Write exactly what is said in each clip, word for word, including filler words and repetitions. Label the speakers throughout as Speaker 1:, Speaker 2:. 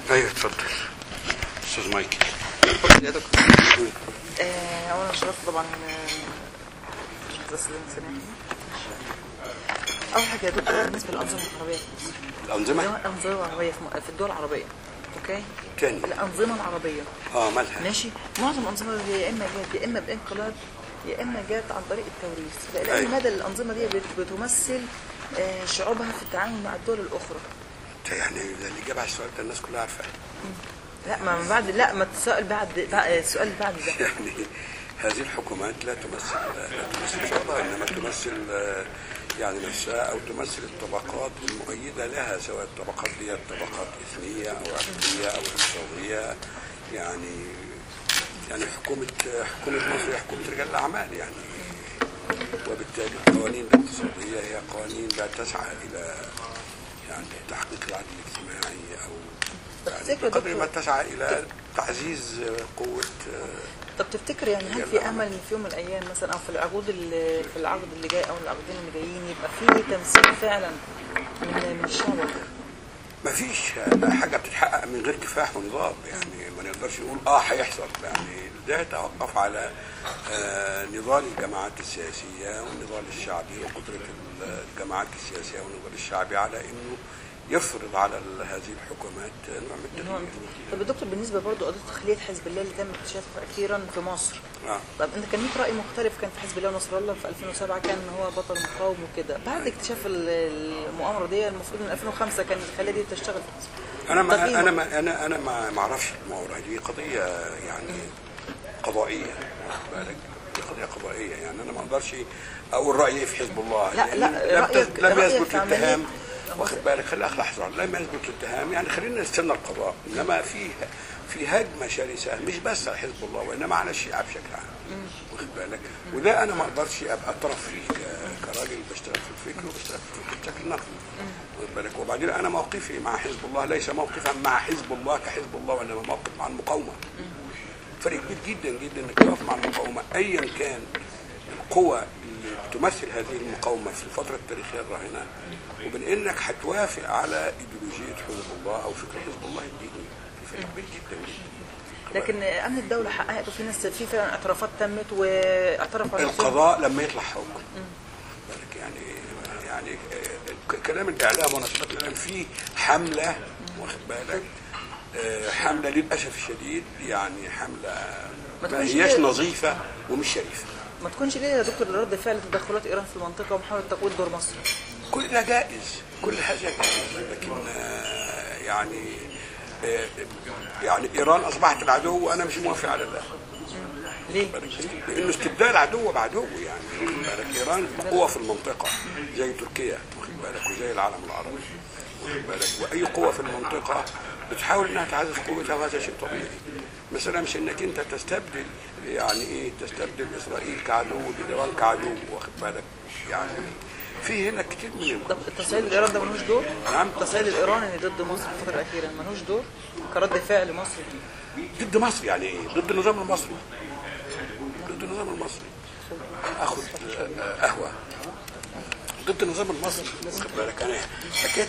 Speaker 1: ايوه اتفضل استاذ مايكل.
Speaker 2: اتفضل يا دكتور. آه اولا شرفت طبعا تسليم سنين. اول حاجه يا دكتور بالنسبه للانظمه العربيه في مصر.
Speaker 1: الانظمه
Speaker 2: الانظمه العربيه في الدول العربيه. اوكي.
Speaker 1: تاني
Speaker 2: الانظمه العربيه
Speaker 1: اه مالها؟
Speaker 2: ماشي. معظم الانظمه دي يا اما جت يا اما بانقلاب يا اما جت عن طريق التوريث، لان مدى الانظمه دي بتمثل آه شعوبها في التعامل مع الدول الاخرى.
Speaker 1: يعني ده اللي جاب على السؤال ده الناس كلها عارفاه.
Speaker 2: لا ما بعد لا ما تسأل بعد السؤال بعد ده.
Speaker 1: يعني هذه الحكومات لا تمثل لا تمثل شعوبها، انما تمثل يعني نفسها او تمثل الطبقات المؤيده لها، سواء الطبقات دي طبقات اثنيه او عرقيه او اقتصاديه. يعني يعني حكومه حكومه مصر هي حكومه رجال الاعمال يعني، وبالتالي القوانين الاقتصاديه هي قوانين لا تسعى الى يعني تحقيق العدل الاجتماعي او يعني بقدر ما تسعى الى تعزيز قوه.
Speaker 2: طب تفتكر يعني هل في امل ان في يوم من الايام مثلا او في العقود اللي في العقد اللي جاي او العقدين اللي جايين يبقى في تمثيل فعلا من الشعب؟
Speaker 1: ما فيش حاجه بتتحقق من غير كفاح ونضال، يعني ما نقدرش نقول اه هيحصل، يعني ده يتوقف على آه نضال الجماعات السياسيه والنضال الشعبي وقدره الجماعات السياسيه والنضال الشعبي على انه يفرض على هذه الحكومات نوع من التغيير.
Speaker 2: طب يا دكتور بالنسبه برضه قضيه تخليه حزب الله اللي تم اكتشافها اخيرا في مصر.
Speaker 1: آه.
Speaker 2: طب انت كان ليك راي مختلف، كان في حزب الله ونصر الله في ألفين وسبعة كان هو بطل مقاوم وكده، بعد اكتشاف المؤامره دي المفروض من ألفين وخمسة كان الخليه دي تشتغل في مصر.
Speaker 1: انا ما انا ما انا انا ما اعرفش المؤامره دي قضيه يعني قضائيه، واخد بالك؟ دي قضيه قضائيه، يعني انا ما اقدرش اقول رايي في حزب الله.
Speaker 2: لا لا
Speaker 1: لم,
Speaker 2: رأيك
Speaker 1: لم يثبت الاتهام، واخد بالك؟ خلينا لحظه، لم يثبت الاتهام يعني خلينا نستنى القضاء، انما في في هجمه شرسه مش بس على حزب الله وانما على الشيعه بشكل عام، واخد بالك؟ وده انا ما اقدرش ابقى طرف فيه كراجل بشتغل في الفكر وبشتغل في الفكر بشكل نقدي، واخد بالك؟ وبعدين انا موقفي مع حزب الله ليس موقفا مع حزب الله كحزب الله، وانما موقف مع المقاومه. فرق كبير جدا جدا انك تقف مع المقاومه ايا كان القوى اللي تمثل هذه المقاومه في الفتره التاريخيه الراهنه، وبين انك هتوافق على ايديولوجيه حزب الله او فكر حزب الله الديني. فرق كبير جدا جدا.
Speaker 2: لكن امن الدوله حققته في ناس في فعلا اعترافات تمت واعترف
Speaker 1: القضاء لما يطلع حكم. بالك يعني يعني كلام الاعلام ونشاط الاعلام فيه حمله، واخد بالك؟ حمله للاسف الشديد يعني حمله ما هياش نظيفه ومش شريفه.
Speaker 2: ما تكونش ليه يا دكتور رد فعل تدخلات ايران في المنطقه ومحاوله تقويض دور مصر؟
Speaker 1: كل ده جائز، كل هذا جائز، لكن يعني يعني ايران اصبحت العدو وانا مش موافق على ده.
Speaker 2: ليه؟
Speaker 1: لانه استبدال عدو بعدو، يعني واخد بالك؟ ايران قوه في المنطقه زي تركيا، واخد بالك؟ وزي العالم العربي، واخد بالك؟ واي قوه في المنطقه بتحاول انها تعزز قوتها، وهذا شيء طبيعي. مثلا مش انك انت تستبدل يعني ايه تستبدل اسرائيل كعدو بايران كعدو، واخد بالك؟ يعني في هنا كتير من
Speaker 2: طب التصعيد الايراني ده ملوش دور؟
Speaker 1: نعم.
Speaker 2: التصعيد الايراني ضد مصر في الفتره الاخيره ملوش دور كرد فعل مصري
Speaker 1: ضد مصر؟ يعني ايه؟ ضد النظام المصري، ضد النظام المصري. اخذ قهوه ضد النظام المصري، واخد بالك؟ انا حكايه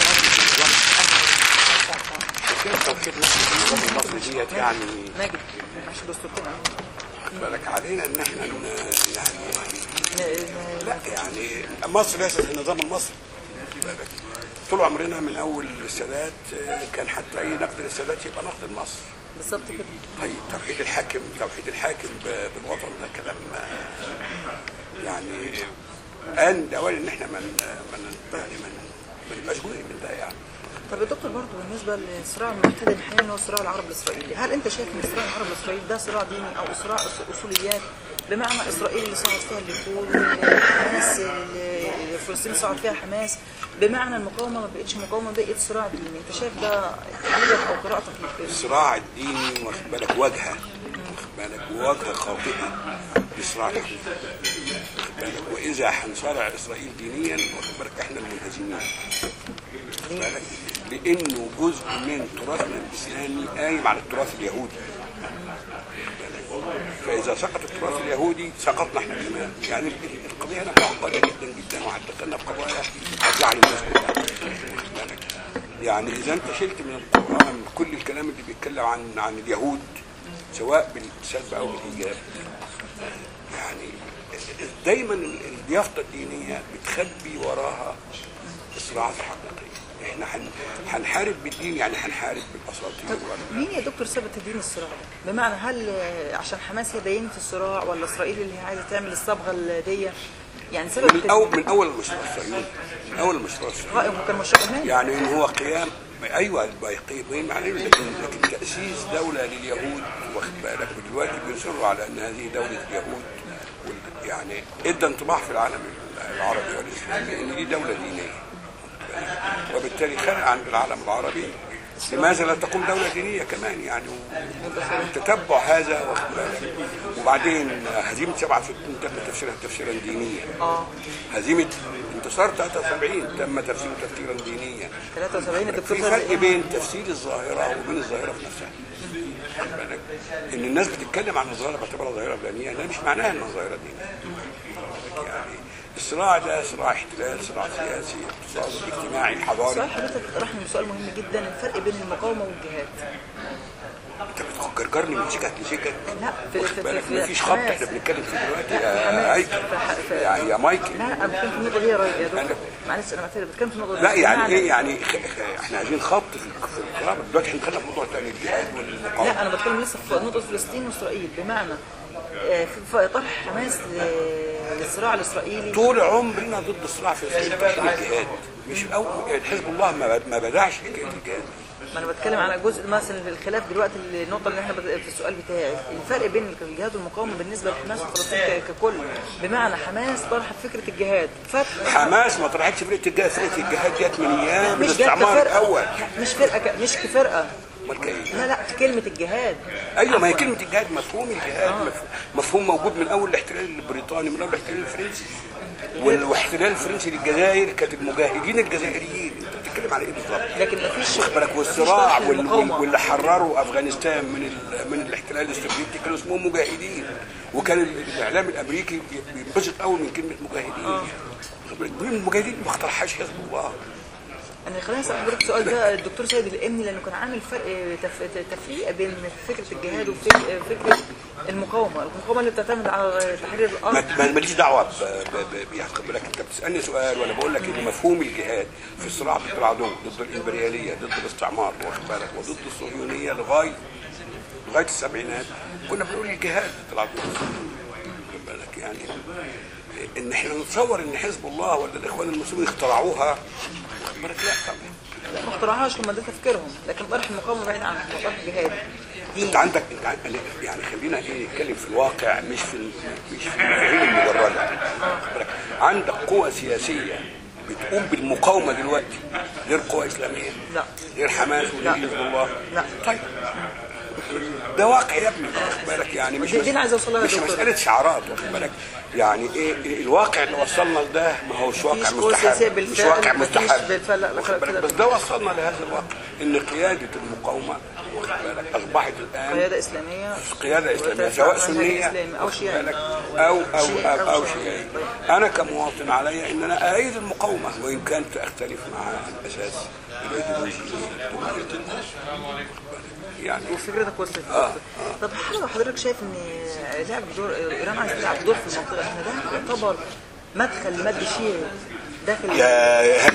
Speaker 1: حكايه توحيد النظام المصري ديت يعني
Speaker 2: ماجد مش دستورنا،
Speaker 1: واخد بالك؟ علينا ان احنا يعني لا يعني مصر ليست النظام المصري. طول عمرنا من اول السادات كان حتى اي نقد للسادات يبقى نقد لمصر.
Speaker 2: بالظبط كده.
Speaker 1: طيب توحيد الحاكم توحيد الحاكم بالوطن ده كلام يعني ان اولا ان احنا من من يعني من نبقاش جزء من ده يعني.
Speaker 2: طب يا دكتور برضه بالنسبه للصراع المحتدم حاليا اللي هو الصراع العربي الاسرائيلي، هل انت شايف ان الصراع العربي الاسرائيلي ده صراع ديني او صراع اصوليات؟ بمعنى اسرائيل اللي صعد فيها الليكود والحماس اللي فلسطين صعد فيها حماس، بمعنى المقاومه ما بقتش مقاومه بقت صراع ديني، انت شايف ده تحليلك او قراءتك للفيلم؟
Speaker 1: الصراع الديني واخد بالك واجهه، واخد بالك؟ واجهه خاطئه للصراع الحقيقي، واخد بالك؟ واذا هنصارع اسرائيل دينيا واخد بالك احنا المنهزمين، واخد بالك؟ لانه جزء من تراثنا الاسلامي قايم على التراث اليهودي، فاذا سقط التراث اليهودي سقطنا احنا كمان. يعني القضيه هنا معقده جدا جدا، وهتدخلنا في قضايا هتزعل الناس كلها، واخد بالك؟ يعني اذا انت شلت من القران كل الكلام اللي بيتكلم عن عن اليهود سواء بالسلب او بالايجاب، يعني دايما اليافطه الدينيه بتخبي وراها الصراعات الحقيقيه. احنا هنحارب بالدين، يعني هنحارب بالاساطير.
Speaker 2: مين يا دكتور ثبت الدين الصراع ده؟ بمعنى هل عشان حماس هي دينة الصراع، ولا اسرائيل اللي هي عايزه تعمل الصبغه دي؟ يعني سبب
Speaker 1: من اول من اول المشروع الصهيوني، من اول المشروع الصهيوني
Speaker 2: كان مشروع إيمان،
Speaker 1: يعني ان هو قيام، ايوه يقيم معناه، لكن لكن تاسيس دوله لليهود، واخد بالك، ودلوقتي بيصروا على ان هذه دوله اليهود، يعني ادى انطباع في العالم العربي والاسلامي ان دي دوله دينيه، وبالتالي خلق عند العالم العربي لماذا لا تقوم دولة دينية كمان، يعني وتتبع هذا، واخد بالك. وبعدين هزيمة سبعة وستين تم تفسيرها تفسيرا دينيا. هزيمة انتصار ثلاثة وسبعين تم تفسيره تفسيرا دينيا.
Speaker 2: ثلاثة وسبعين الدكتور
Speaker 1: في فرق بين تفسير الظاهرة وبين الظاهرة في نفسها. واخد بالك. ان الناس بتتكلم عن الظاهرة باعتبارها ظاهرة دينية، ده مش معناها انها ظاهرة دينية. يعني الصراع ده صراع احتلال، صراع سياسي، اقتصادي، اجتماعي، حضاري.
Speaker 2: سؤال حضرتك طرحني سؤال مهم جدا، الفرق بين المقاومه والجهاد.
Speaker 1: انت بتجرجرني من شكك لشكك.
Speaker 2: لا في في في, في
Speaker 1: مفيش خط احنا بنتكلم فيه دلوقتي يا هيكل يا, يا مايكل.
Speaker 2: لا انا بتكلم في النقطه دي يا دكتور، معلش انا بعتذر، بتكلم في النقطه دي.
Speaker 1: لا يعني ايه يعني احنا عايزين خط في الكلام دلوقتي، احنا دخلنا في موضوع ثاني، الجهاد والمقاومه.
Speaker 2: لا انا بتكلم لسه في نقطه فلسطين واسرائيل، بمعنى في طرح حماس للصراع الاسرائيلي. طول
Speaker 1: عمرنا ضد الصراع في الجهاد، مش اول حزب الله ما بدعش حكايه الجهاد.
Speaker 2: ما انا بتكلم على جزء مثلا في الخلاف دلوقتي، النقطه اللي احنا في السؤال بتاعي، الفرق بين الجهاد والمقاومه بالنسبه لحماس وفلسطين ككل، بمعنى حماس طرح فكره الجهاد، فتح
Speaker 1: حماس ما طرحتش فكره الجهاد، فكره الجهاد جت من ايام الاستعمار الاول،
Speaker 2: مش فرقه مش كفرقه.
Speaker 1: كيف؟
Speaker 2: لا لا كلمه الجهاد.
Speaker 1: ايوه ما هي كلمه الجهاد، مفهوم الجهاد آه. مفهوم موجود من اول الاحتلال البريطاني، من اول الاحتلال الفرنسي، والاحتلال الفرنسي للجزائر كانت المجاهدين الجزائريين. انت بتتكلم على ايه بالظبط؟
Speaker 2: لكن مفيش
Speaker 1: واخد بالك، والصراع واللي حرروا افغانستان من من الاحتلال السوفيتي كانوا اسمهم مجاهدين، وكان الاعلام الامريكي بينبسط قوي من كلمه مجاهدين. واخد بالك، دول المجاهدين ما اخترعهاش حزب الله.
Speaker 2: انا خليني اسال حضرتك السؤال ده الدكتور سيد الامني، لانه كان عامل فرق تفريق بين فكره الجهاد وفكره المقاومه، المقاومه اللي بتعتمد على تحرير الارض.
Speaker 1: ماليش دعوه ب يعني خد بالك، انت بتسالني سؤال وانا بقول لك ان مفهوم الجهاد في الصراع ضد العدو، ضد الامبرياليه، ضد الاستعمار، واخد بالك، وضد الصهيونيه لغايه لغايه السبعينات كنا بنقول الجهاد ضد العدو. واخد بالك، يعني ان احنا نتصور ان حزب الله ولا الاخوان المسلمين اخترعوها، لا طبعا
Speaker 2: لا ما اخترعوهاش، هم ده تفكيرهم، لكن طرح المقاومه بعيد عن طرح الجهاد.
Speaker 1: انت عندك يعني خلينا ايه نتكلم في الواقع، مش في مش في المفاهيم المجرده. عندك قوى سياسيه بتقوم بالمقاومه دلوقتي غير قوى اسلاميه،
Speaker 2: لا
Speaker 1: غير حماس وغير حزب الله.
Speaker 2: لا
Speaker 1: طيب ده واقع يا ابني، واخد بالك، يعني مش
Speaker 2: دي عايز اوصلها
Speaker 1: مش مساله شعارات، واخد بالك، يعني ايه الواقع اللي وصلنا لده ما هوش واقع مستحب، مش واقع مستحب، بس ده وصلنا لهذا الواقع، ان قياده المقاومه واخد بالك اصبحت الان
Speaker 2: قياده اسلاميه،
Speaker 1: قياده اسلاميه سواء سنيه
Speaker 2: او شيعيه
Speaker 1: او او او, أو شيعيه. انا كمواطن علي ان انا اؤيد المقاومه وان كانت اختلف مع الاساس الايديولوجي يعني.
Speaker 2: وفكرتك وصلت. آه. آه. طب حضرتك شايف ان لعب دور ايران عايز تلعب دور في المنطقه هنا، ده يعتبر مدخل لمد شيعي داخل
Speaker 1: يا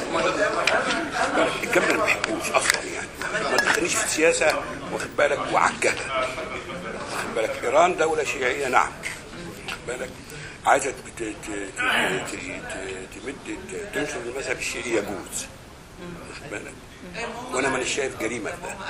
Speaker 1: الكلام ده ما بحبوش اصلا، يعني ما تدخلنيش في السياسه، واخد بالك، وعجلها، واخد بالك. ايران دوله شيعيه نعم، واخد بالك، عايزه تمد تنشر المذهب الشيعي يجوز، واخد بالك، وانا مانيش شايف جريمه في ده.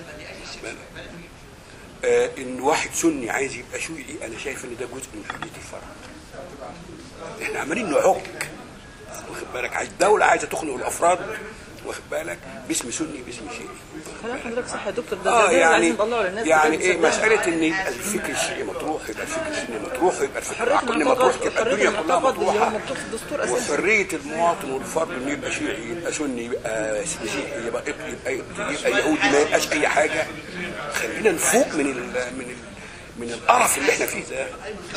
Speaker 1: آه ان واحد سني عايز يبقى شيعي، انا شايف ان ده جزء من حريه الفرد. احنا عمالين نعك، واخد بالك، عايز دوله عايزه تخنق الافراد، واخد بالك، باسم سني باسم شيعي.
Speaker 2: كلام حضرتك صح يا دكتور، ده
Speaker 1: اه يعني
Speaker 2: للناس
Speaker 1: يعني ايه مساله ان يبقى الفكر الشيعي مطروح، يبقى الفكر السني مطروح، يبقى الفكر العقلي مطروح، تبقى الدنيا كلها مطروحه، وحريه المواطن والفرد انه يبقى شيعي، يبقى سني، يبقى مسيحي، يبقى يبقى, يبقى, يبقى يهودي، ما يبقاش اي حاجه. خلينا نفوق من ال من ال من القرف اللي احنا فيه ده.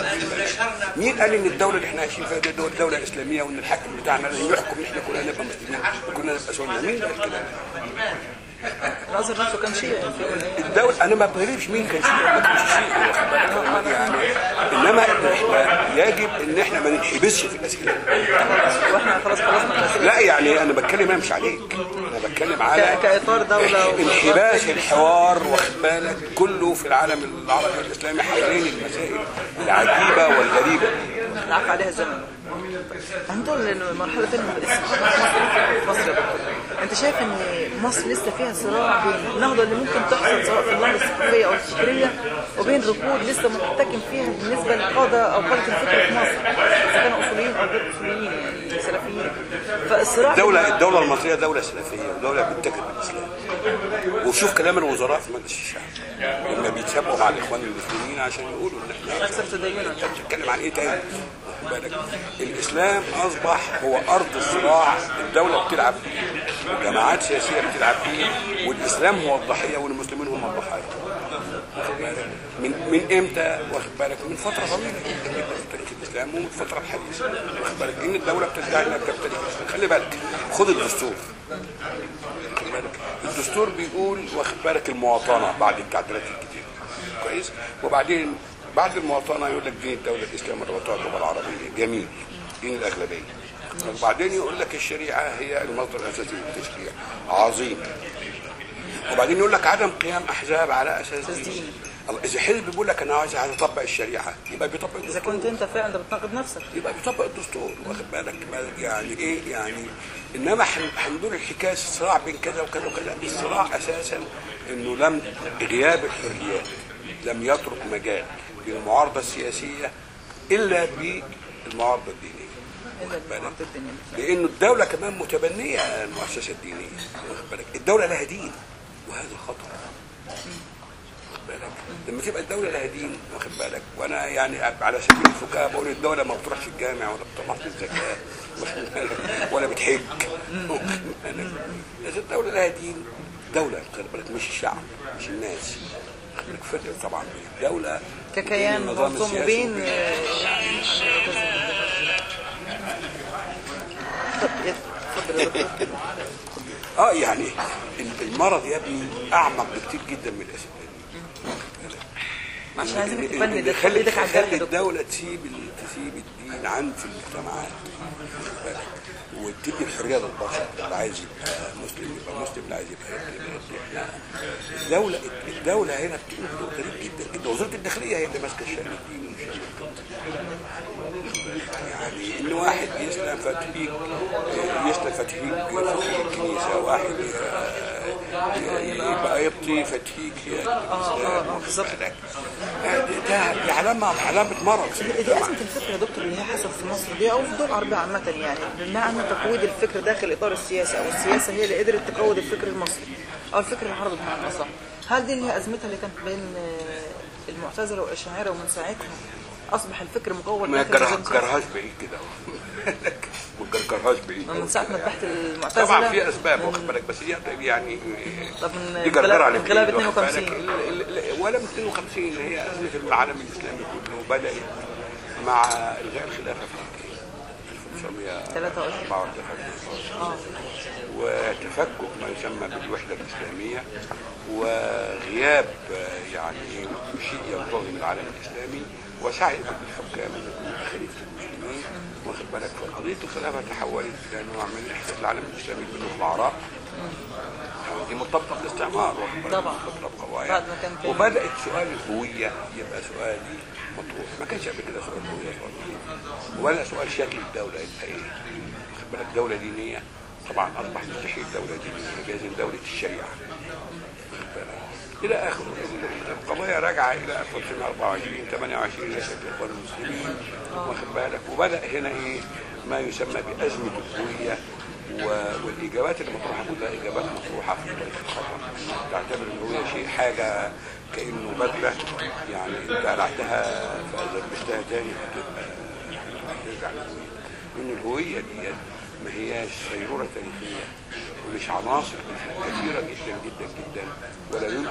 Speaker 1: مين قال ان الدوله اللي احنا عايشين فيها دي دوله اسلاميه وان الحاكم بتاعنا لازم يحكم ان احنا كلنا نبقى مسلمين وكلنا نبقى سنه؟ مين قال كده؟
Speaker 2: الازهر نفسه كان شيعي.
Speaker 1: الدولة أنا ما بغيرش مين كان شيعي وما كانش شيعي، واخد بالك يعني، إنما إحنا يجب إن إحنا ما ننحبسش في الأسئلة.
Speaker 2: واحنا خلاص خلصنا الأسئلة.
Speaker 1: لا يعني أنا بتكلم أنا مش عليك، أنا بتكلم على
Speaker 2: كإطار دولة
Speaker 1: انحباس الحوار، واخد بالك، كله في العالم العربي والإسلامي حوالين المسائل العجيبة والغريبة.
Speaker 2: العفو عليها الزمن. هنقول مرحلة ثانية من الاستقرار في مصر يا دكتور. أنت شايف إن مصر لسه فيها صراع بين النهضة اللي ممكن تحصل سواء في النهضة الثقافية أو الفكرية وبين ركود لسه محتكم فيها بالنسبة للقادة أو قادة الفكر في مصر، إذا كانوا أصوليين أو غير أصوليين يعني سلفيين. فالصراع
Speaker 1: الدولة الدولة المصرية دولة سلفية ودولة بتتكلم بالإسلام. وشوف كلام الوزراء في مجلس الشعب لما بيتسابقوا مع الإخوان المسلمين عشان يقولوا إن إحنا
Speaker 2: أكثر تدينا.
Speaker 1: أنت بتتكلم عن إيه تاني؟ بالك الإسلام أصبح هو أرض الصراع، الدولة بتلعب فيه والجماعات السياسية بتلعب فيه، والإسلام هو الضحية والمسلمين هم الضحايا. واخد بالك من من إمتى؟ واخد بالك من فترة طويلة جدا جدا في تاريخ الإسلام ومن الفترة الحديثة. واخد بالك إن الدولة بتدعي إنها بتمتلك الإسلام. خلي بالك خد الدستور. واخد بالك الدستور بيقول واخد بالك المواطنة بعد التعديلات الكتير كويس، وبعدين بعد المواطنة يقول لك دين الدولة الإسلام الوطنية اللغة العربية جميل دين الأغلبية، وبعدين يقول لك الشريعة هي المصدر الأساسي للتشريع عظيم، وبعدين يقول لك عدم قيام أحزاب على أساس دين. إذا حزب بيقول لك أنا عايز أطبق الشريعة يبقى بيطبق الدستور.
Speaker 2: إذا كنت أنت فعلا بتناقض نفسك
Speaker 1: يبقى بيطبق الدستور. واخد بالك يعني إيه يعني، إنما هندور الحكاية الصراع بين كذا وكذا وكذا. الصراع أساسا إنه لم غياب الحريات لم يترك مجال للمعارضة السياسية إلا بالمعارضة الدينية. لأنه الدولة كمان متبنية المؤسسة الدينية. واخد بالك الدولة لها دين وهذا خطر. واخد بالك لما تبقى الدولة لها دين، واخد بالك، وأنا يعني على سبيل الفكاهة بقول الدولة ما بتروحش الجامع ولا بتطلعش الزكاة ولا بتحج. إذا الدولة لها دين دولة، خلي بالك، مش الشعب مش الناس. فرق طبعا بين الدولة
Speaker 2: ككيان منظم وبين يعني
Speaker 1: اه يعني المرض يا ابني اعمق بكتير جدا من الاسباب.
Speaker 2: عشان عايزين تفند ده
Speaker 1: خلي ايدك على الجرح. الدولة تسيب تسيب الدين عن في المجتمعات وتدي الحريه للبشر، اللي عايز يبقى مسلم يبقى مسلم، اللي عايز يبقى لا. الدوله الدوله هنا بتقوم بدور غريب جدا جدا. وزاره الداخليه هي اللي ماسكه الشأن الديني والشأن يعني ان واحد يسلم فتحيك يسلم فتحيك فتحيك الكنيسه، واحد يبقى يبطي فتحيك
Speaker 2: اه بالظبط.
Speaker 1: ده علامه علامه مرض.
Speaker 2: دي ازمه الفكر يا دكتور اللي هي حصلت في مصر دي او في الدول العربيه عامه، يعني بمعنى تقويض الفكر داخل اطار السياسه، او السياسه هي اللي قدرت تقوض الفكر المصري او الفكر العربي بمعنى اصح. هل دي اللي هي ازمتها اللي كانت بين المعتزله والاشاعره ومن ساعتها اصبح الفكر مقوض؟
Speaker 1: ما تجرهاش بعيد كده ما تجرهاش بعيد
Speaker 2: من ساعه ما ذبحت المعتزله.
Speaker 1: طبعا في اسباب واخد بالك، بس هي يعني
Speaker 2: طب من انقلاب اثنين وخمسين
Speaker 1: ولا من اثنين وخمسين هي ازمه العالم الاسلامي كله بدات مع الغاء الخلافه في ألف وتسعمائة وأربعة وثلاثين اه وتفكك ما يسمى بالوحده الاسلاميه وغياب يعني شيء ينتظم العالم الاسلامي وسعي الحكام خليفه المسلمين. واخد بالك قضيه الخلافه تحولت الى نوع من احداث العالم الاسلامي بين العراق دي مرتبطه بالاستعمار
Speaker 2: طبعا
Speaker 1: بعد ما كان وبدات سؤال الهويه يبقى سؤال مطروح. ما كانش قبل كده سؤال الهويه خالص ولا سؤال شكل الدوله يبقى ايه. واخد بالك دوله دينيه طبعا اصبح مستحيل دوله دينيه، لازم دوله الشريعه الى اخره. القضايا راجعه الى ألف وتسعمائة وأربعة وعشرين ثمانية وعشرين نشأة الاخوان المسلمين. واخد بالك وبدا هنا ايه ما يسمى بازمه الهويه، والاجابات اللي مطروحه كلها اجابات مطروحه في طريق الخطا. تعتبر الهويه شيء حاجه كانه بدله يعني انت قلعتها فاذا لبستها تاني هتبقى هترجع للهويه. ان الهويه دي ما هياش سيروره تاريخيه ومش عناصر كثيره جدا جدا جدا ولا يمكن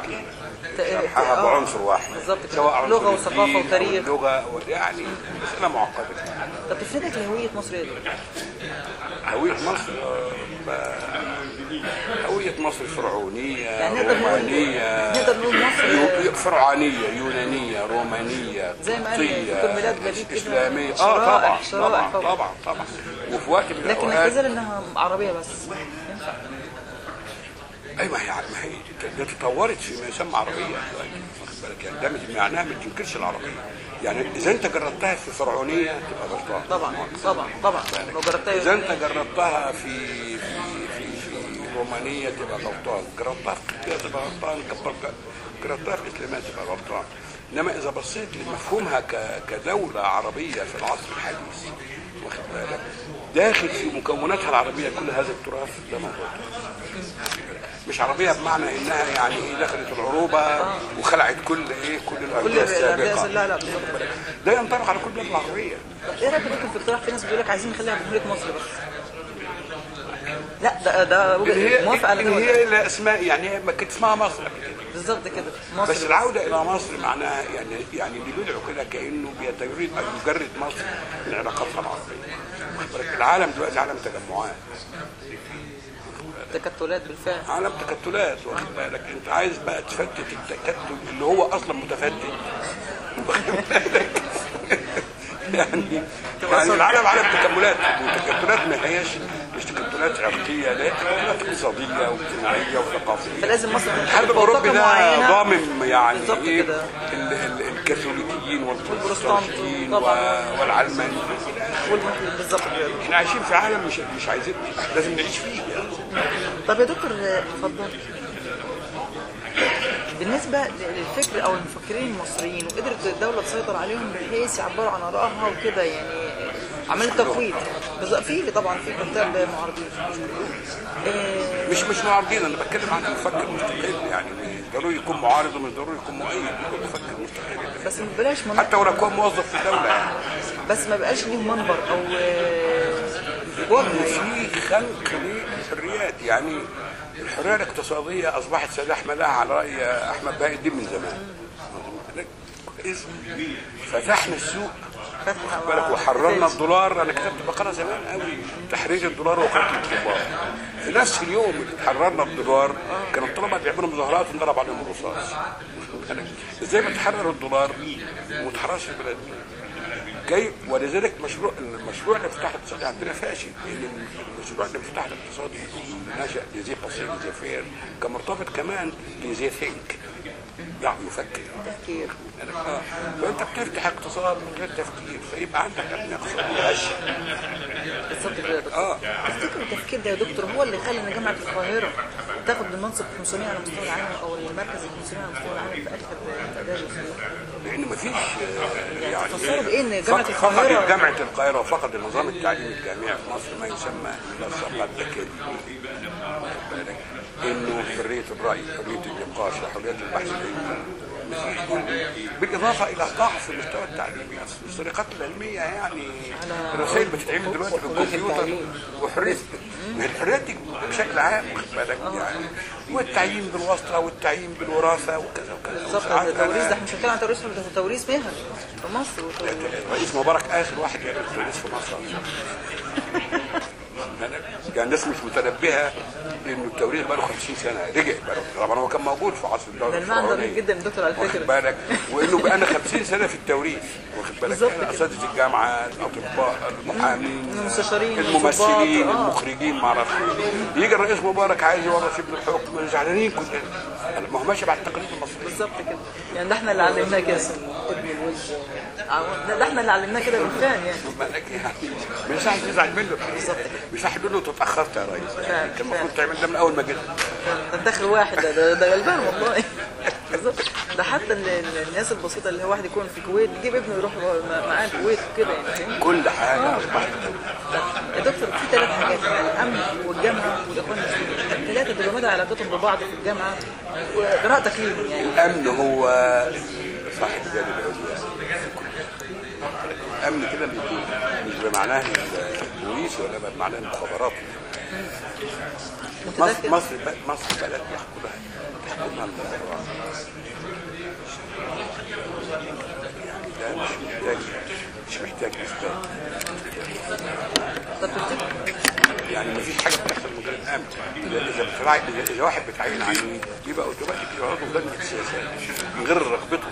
Speaker 1: عقلي شرحها بعنصر واحد
Speaker 2: بالظبط كده.
Speaker 1: سواء عنصر
Speaker 2: لغه وثقافه وتاريخ،
Speaker 1: لغه يعني مساله معقده.
Speaker 2: طب تفيدك لهويه مصر ايه؟
Speaker 1: هويه مصر آه، هويه مصر فرعونيه
Speaker 2: يعني نقدر نقول
Speaker 1: رومانيه،
Speaker 2: نقدر نقول مصر
Speaker 1: يو- فرعونيه يونانيه رومانيه
Speaker 2: زي ما قال
Speaker 1: قبطية،
Speaker 2: دكتور ميلاد بليد كده،
Speaker 1: اسلاميه. اه
Speaker 2: شرائح-
Speaker 1: طبعا
Speaker 2: شرائح
Speaker 1: طبعا طبعا طبعا. وفي وقت من
Speaker 2: لكن
Speaker 1: الاوقات
Speaker 2: اعتذر انها عربيه بس ينفع.
Speaker 1: اي ما هي ما هي ده تطورت فيما يسمى عربيه دلوقتي، واخد بالك؟ يعني ده مش معناها ما تنكرش العربيه. يعني اذا انت جربتها في فرعونيه تبقى غلطان
Speaker 2: طبعا طبعا طبعا لو جربتها
Speaker 1: اذا انت جربتها في في في, في رومانيه تبقى غلطان، جربتها في قبطيه تبقى غلطان، كبر- جربتها في اسلاميه تبقى غلطان. انما اذا بصيت لمفهومها ك- كدوله عربيه في العصر الحديث، واخد بالك؟ داخل في مكوناتها العربيه كل هذا التراث ده موجود. مش عربيه بمعنى انها يعني ايه دخلت العروبه وخلعت كل ايه كل
Speaker 2: كل
Speaker 1: الانديه
Speaker 2: الأندية
Speaker 1: السابقه.
Speaker 2: لا لا بالظبط.
Speaker 1: ده ينطبق على كل بلاد العربيه.
Speaker 2: طب ايه رايك ممكن في اقتراح؟ في ناس بتقول لك عايزين نخليها جمهوريه مصر بس. لا ده ده
Speaker 1: اللي هي
Speaker 2: موافق على
Speaker 1: اللي
Speaker 2: كده.
Speaker 1: هي الاسماء يعني هي ما كانت اسمها مصر قبل كده.
Speaker 2: بالظبط كده مصر
Speaker 1: بس العوده الى مصر معناها يعني يعني اللي بيدعو كده كانه بيريد ان يجرد مصر من علاقاتها العربيه. واخد بالك؟ العالم دلوقتي عالم تجمعات،
Speaker 2: تكتلات بالفعل.
Speaker 1: عالم تكتلات، واخد بالك؟ انت عايز بقى تفتت التكتل اللي هو اصلا متفتت. واخد بالك؟ يعني يعني العالم عالم تكملات وتكتلات، ما هياش مش تكتلات عرقيه، لا تكتلات اقتصاديه واجتماعيه وثقافيه.
Speaker 2: فلازم مصر
Speaker 1: الحرب الاوروبي ده ضامن يعني
Speaker 2: بالظبط
Speaker 1: ايه
Speaker 2: كده.
Speaker 1: ال- ال- الكاثوليكيين
Speaker 2: والبروتستانت
Speaker 1: والبروتستانتيين
Speaker 2: طبعاً.
Speaker 1: و- والعلمانيين.
Speaker 2: والمسلمين بالظبط كده.
Speaker 1: احنا عايشين في عالم مش مش عايزين لازم نعيش فيه يعني.
Speaker 2: طب يا دكتور اتفضل. بالنسبة للفكر أو المفكرين المصريين وقدرت الدولة تسيطر عليهم بحيث يعبروا عن آرائها وكده، يعني عملت تفويض. بالظبط في طبعا في كتاب معارضين. إيه
Speaker 1: مش مش معارضين، انا بتكلم عن مفكر مستقل، يعني مش ضروري يكون معارض ومش ضروري يكون مؤيد، يكون مفكر مستقل
Speaker 2: بس بلاش منبر،
Speaker 1: حتى ولو كان موظف في الدوله يعني.
Speaker 2: بس ما بقاش ليهم منبر أو وجهة يعني.
Speaker 1: في خلق للحريات، يعني الحريه الاقتصاديه اصبحت سلاح ملاح على راي احمد باقي الدين من زمان. كويس؟ فتحنا السوق
Speaker 2: فتح
Speaker 1: بالك وحررنا الدولار. انا كتبت مقاله زمان قوي تحرير الدولار وقتل الطلاب. في نفس اليوم اللي حررنا الدولار كانوا الطلبه بيعملوا مظاهرات ونضرب عليهم الرصاص. ازاي بتحرر الدولار وما تحررش البلد؟ جاي ولذلك مشروع المشروع الانفتاح الاقتصادي عندنا فاشل، لان المشروع الانفتاح الاقتصادي نشأ لزي باسيل لزي فير كان مرتبط كمان لزي ثينك، يعني يفكر
Speaker 2: تفكير.
Speaker 1: آه. فانت بتفتح اقتصاد من غير تفكير فيبقى عندك ابناء اقتصادي هش.
Speaker 2: بالظبط كده يا دكتور.
Speaker 1: اه
Speaker 2: تفتكر التفكير ده يا دكتور هو اللي خلى ان جامعه القاهره تاخد المنصب الخمسمائي على مستوى العالم او المركز الخمسمائي على مستوى العالم في اخر اعداد
Speaker 1: لان مفيش آه، يعني
Speaker 2: تفسروا بايه ان جامعه
Speaker 1: فقد فقد
Speaker 2: القاهره
Speaker 1: جامعه القاهره وفقد النظام التعليمي الجامعي في مصر ما يسمى الثقافه الاكاديميه. انه حريه الراي، حريه النقاش، حريه البحث العلمي، بالاضافه الى ضعف المستوى التعليمي. السرقات العلميه يعني الرسائل بتتعمل دلوقتي بالكمبيوتر، وحريه الحريات دي بشكل عام، واخد بالك يعني، والتعيين بالواسطه والتعيين بالوراثه وكذا وكذا.
Speaker 2: بالظبط التوريث ده احنا مش بنتكلم عن توريث ده توريث مهني في مصر.
Speaker 1: الرئيس مبارك اخر واحد يعمل توريث في مصر. يعني الناس مش متنبهه انه التوريث بقى له خمسين سنه رجع بقى، طبعا هو كان موجود في عصر الدوله
Speaker 2: ده المعنى
Speaker 1: الفرعونيه
Speaker 2: ضروري جدا يا دكتور على
Speaker 1: واخد
Speaker 2: فكره.
Speaker 1: بالك، وانه بقى لنا خمسين سنه في التوريث، واخد بالك،
Speaker 2: بالظبط
Speaker 1: يعني
Speaker 2: كده.
Speaker 1: اساتذه الجامعه، الاطباء، المحامين،
Speaker 2: المستشارين،
Speaker 1: الممثلين،
Speaker 2: الضباط، آه.
Speaker 1: المخرجين، ما اعرفش ايه. يجي الرئيس مبارك عايز يورث ابن الحكم، زعلانين كلنا، ما هو ماشي بعد التقاليد المصريه.
Speaker 2: بالظبط كده، يعني ده احنا اللي علمناه كده. ده احنا اللي علمناه كده بالفعل يعني.
Speaker 1: بالك يعني ما يصحش تزعل منه، مش صح تقول له انت اتاخرت يا ريس،
Speaker 2: فعلا،
Speaker 1: كان المفروض تعمل ده من اول ما جيت.
Speaker 2: ده داخل واحد ده ده, ده غلبان والله. بالظبط. ده حتى ال- ال- الناس البسيطه اللي هو واحد يكون في الكويت يجيب ابنه يروح معاه الكويت وكده يعني فاهم؟
Speaker 1: كل حاجه اصبحت
Speaker 2: يا دكتور في ثلاث حاجات، الامن والجامعه والاخوان المسلمين، الثلاثه دول مدى علاقتهم ببعض في الجامعه وقراءتك ليهم يعني.
Speaker 1: الامن هو صاحب اليد العليا. الامن كده مش بمعناه البوليس ولا بمعناه المخابرات، مصر مصر مصر بلد يحكمها يحكمها الموضوع يعني ده مش محتاج مش محتاج اثبات.
Speaker 2: طب تفتكر
Speaker 1: يعني ما فيش حاجه بتحصل من غير الامن. اذا بتراعي اذا واحد بتعين عميل بيبقى اوتوماتيك يقعدوا في لجنه السياسات من غير رغبته.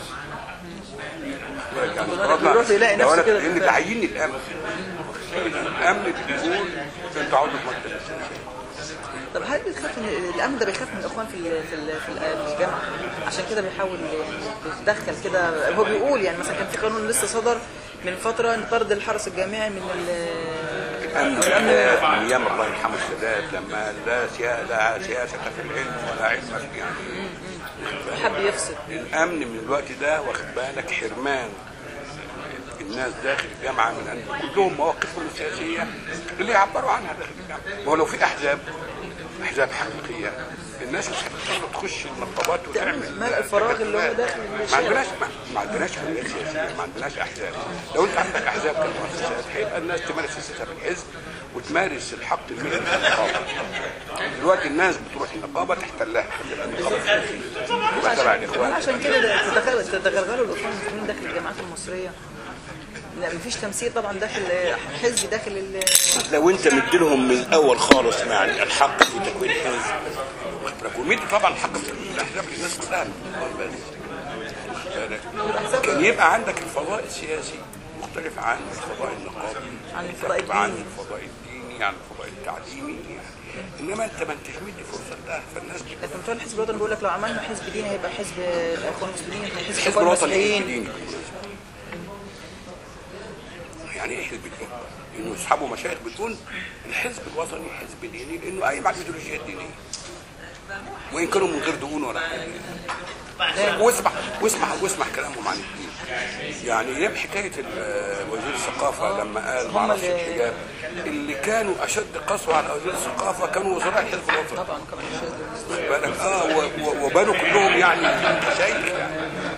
Speaker 1: يعني
Speaker 2: بيروح يلاقي نفسه كده
Speaker 1: اللي تعيين الامن الامن بيقول انت عضو في مكتب السياسات.
Speaker 2: طب هل بتخاف ان الامن ده بيخاف من الاخوان في ال في ال في الجامعه عشان كده بيحاول يتدخل كده؟ هو بيقول يعني مثلا كان في قانون لسه صدر من فتره ان طرد الحرس الجامعي من
Speaker 1: الامن من ايام الله يرحمه السادات لما لا سياسه في العلم ولا علم يعني
Speaker 2: حب يفصل
Speaker 1: الامن من الوقت ده. واخد بالك حرمان الناس داخل الجامعه من ان كلهم مواقفهم السياسيه اللي يعبروا عنها داخل الجامعه. ما هو لو في احزاب احزاب حقيقيه الناس مش هتقدر تخش النقابات وتعمل
Speaker 2: ملء الفراغ اللي هو داخل
Speaker 1: ما عندناش ما عندناش حريات سياسيه، ما عندناش احزاب. لو انت عندك احزاب كمؤسسات هيبقى الناس تمارس السياسه بالحزب وتمارس الحق المهني في النقابه. دلوقتي الناس بتروح النقابه تحتلها النقابه تبع الاخوان.
Speaker 2: عشان كده تتغلغلوا الاخوان المسلمين داخل الجامعات المصريه. لا مفيش تمثيل طبعا داخل حزب داخل ال...
Speaker 1: لو انت مديلهم من الاول خالص يعني الحق في تكوين حزب ومدي طبعا الحق في تكوين الاحزاب للناس كلها كان يبقى عندك الفضاء السياسي مختلف عن الفضاء النقابي،
Speaker 2: عن الفضاء الديني،
Speaker 1: عن الفضاء الديني، عن الفضاء التعليمي يعني. انما انت ما انتش مدي فرصه لده فالناس
Speaker 2: لكن بتوع الحزب الوطني بيقول لك لو عملنا حزب ديني هيبقى حزب الاخوان المسلمين، حزب
Speaker 1: الحزب الوطني ديني. يعني ايه حزب ديني؟ انه اصحابه مشايخ بتقول الحزب الوطني حزب ديني لانه قايم على الايديولوجيه الدينيه وان كانوا من غير دهون ولا حاجه. واسمع واسمع واسمع كلامهم عن الدين. يعني ايام حكايه وزير الثقافه لما قال ما اعرفش الحجاب اللي كانوا اشد قسوه على وزير الثقافه كانوا وزراء الحزب الوطني.
Speaker 2: طبعا كمان
Speaker 1: بالك اه وبانوا كلهم يعني مشايخ يعني.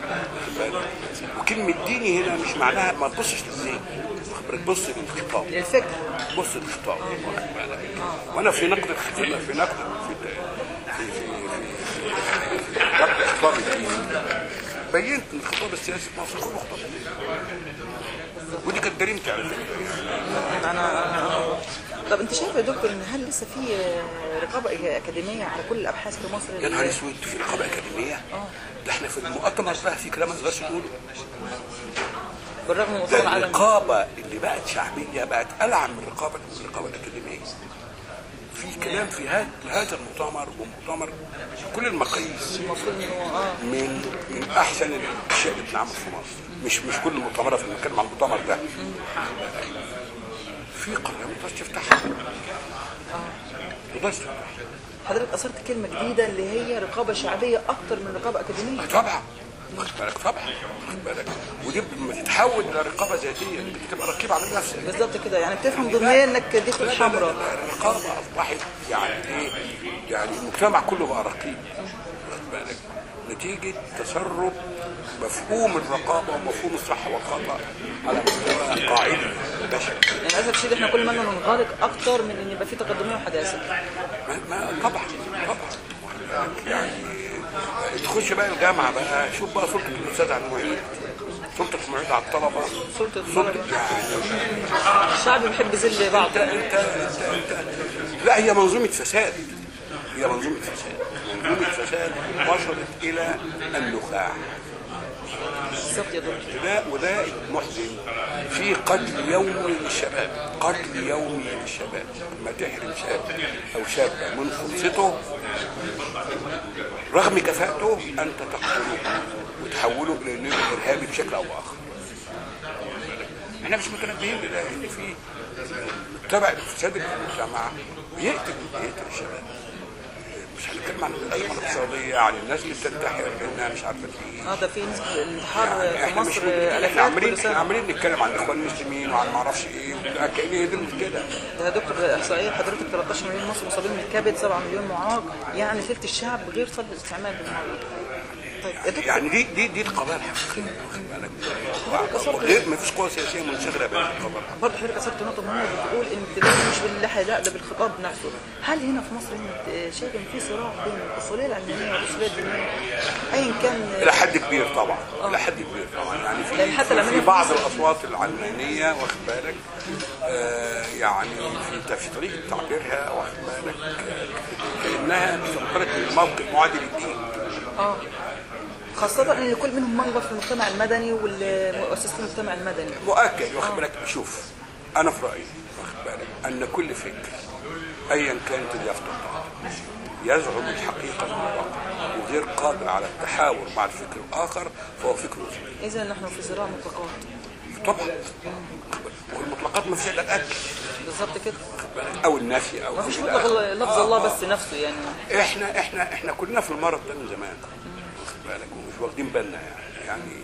Speaker 1: وكلمه ديني هنا مش معناها ما تبصش للزين، بص للخطاب
Speaker 2: الفكر،
Speaker 1: بص للخطاب. وانا في نقد الخطاب في نقد في في في نقد الخطاب الديني بينت ان الخطاب السياسي في مصر كله خطاب ديني، ودي كانت جريمتي على فكره.
Speaker 2: انا طب انت شايف يا دكتور ان هل لسه في رقابه اكاديميه على كل الابحاث في مصر؟
Speaker 1: يا نهار اسود في رقابه اكاديميه؟ ده احنا في المؤتمر بقى في كلام ما نقدرش نقوله.
Speaker 2: بالرغم من وصول العالم
Speaker 1: الرقابه اللي بقت شعبيه بقت العن من الرقابه من الرقابه الاكاديميه. في كلام في هذا هذا المؤتمر ومؤتمر كل المقاييس من من احسن الاشياء اللي بتتعمل في مصر. مش مش كل المؤتمرات اللي بنتكلم عن المؤتمر ده في قناه ما تقدرش تفتحها. اه ما تقدرش تفتحها.
Speaker 2: حضرتك اثرت كلمه جديده اللي هي رقابه شعبيه اكتر من رقابه اكاديميه.
Speaker 1: طبعا واخد بالك طبعا واخد بالك ودي لما تتحول لرقابه ذاتيه بتبقى رقيب على نفسك
Speaker 2: بالظبط كده. يعني بتفهم ضمنيا انك دي خطوط حمراء.
Speaker 1: الرقابه اصبحت يعني ايه يعني المجتمع كله بقى رقيب واخد بالك نتيجه تسرب مفهوم الرقابه ومفهوم الصح والخطا على مستوى قاعدي بشري.
Speaker 2: يعني للاسف الشديد احنا كل ما ننغلق اكتر من ان يبقى في تقدميه وحداثه.
Speaker 1: ما, ما طبعا طبعا يعني تخش بقى الجامعه بقى شوف بقى سلطه الاستاذ على المعيد، سلطه المعيد على الطلبه،
Speaker 2: سلطه الطلبه يعني الشعب بيحب يذل بعض.
Speaker 1: انت انت انت لا هي منظومه فساد، هي منظومه فساد منظومه فساد وصلت الى النخاع.
Speaker 2: بالظبط يا دكتور.
Speaker 1: وده وده محزن. في قتل يومي للشباب، قتل يومي للشباب. لما تحرم شاب او شابه من فرصته رغم كفاءته انت تقتله وتحوله الى انه ارهابي بشكل او باخر. احنا مش متنبهين لده ان في تبع الفساد في المجتمع بيقتل بيقتل الشباب مش هنتكلم عن الازمه الاقتصاديه، عن الناس اللي بتنتحر لانها مش عارفه ايه.
Speaker 2: اه ده في نسبه الانتحار
Speaker 1: يعني
Speaker 2: في مصر
Speaker 1: احنا
Speaker 2: الافات
Speaker 1: عمالين
Speaker 2: كل
Speaker 1: احنا
Speaker 2: سنه.
Speaker 1: عمالين نتكلم عن الاخوان المسلمين وعن ما اعرفش ايه، كأن هي دي المشكله.
Speaker 2: ده يا دكتور احصائيه حضرتك ثلاثة عشر مليون مصري مصابين بالكبد، سبعة مليون معاق، يعني ثلث الشعب غير صلب الاستعمال بالمرض. طيب يا دكتور
Speaker 1: يعني دي دي دي القضايا الحقيقيه، واخد بالك؟ غير ما فيش قوى سياسيه منشغله بهذه القضايا.
Speaker 2: برضه حضرتك اثرت نقطه مهمه بتقول ان التدين مش باللحيه، لا ده بالخطاب نفسه. هل هنا في مصر انت شايف ان في صراع بين الاصوليه العلمانيه والاصوليه الدينيه ايا كان؟
Speaker 1: الى حد كبير طبعا، الى حد كبير طبعا، يعني في
Speaker 2: حتى
Speaker 1: في بعض الاصوات العلمانيه واخد بالك آه يعني في في طريقه تعبيرها واخد بالك كانها بتنطلق من موقف معادي للدين.
Speaker 2: اه خاصة ان لكل منهم منبر في المجتمع المدني والمؤسسات المجتمع المدني.
Speaker 1: مؤكد واخد بالك. شوف انا في رايي واخد بالك ان كل فكر ايا كانت اليافطه يزعم الحقيقه من الواقع وغير قادر على التحاور مع الفكر الاخر فهو فكر وثني.
Speaker 2: اذا نحن في صراع مطلقات.
Speaker 1: طبعا والمطلقات ما فيش الا الاكل.
Speaker 2: بالظبط كده.
Speaker 1: او النفي او
Speaker 2: ما فيش مطلق لفظ آه الله بس نفسه يعني.
Speaker 1: احنا احنا احنا كلنا في المرض ده من زمان واخد بالك ومش واخدين بالنا يعني يعني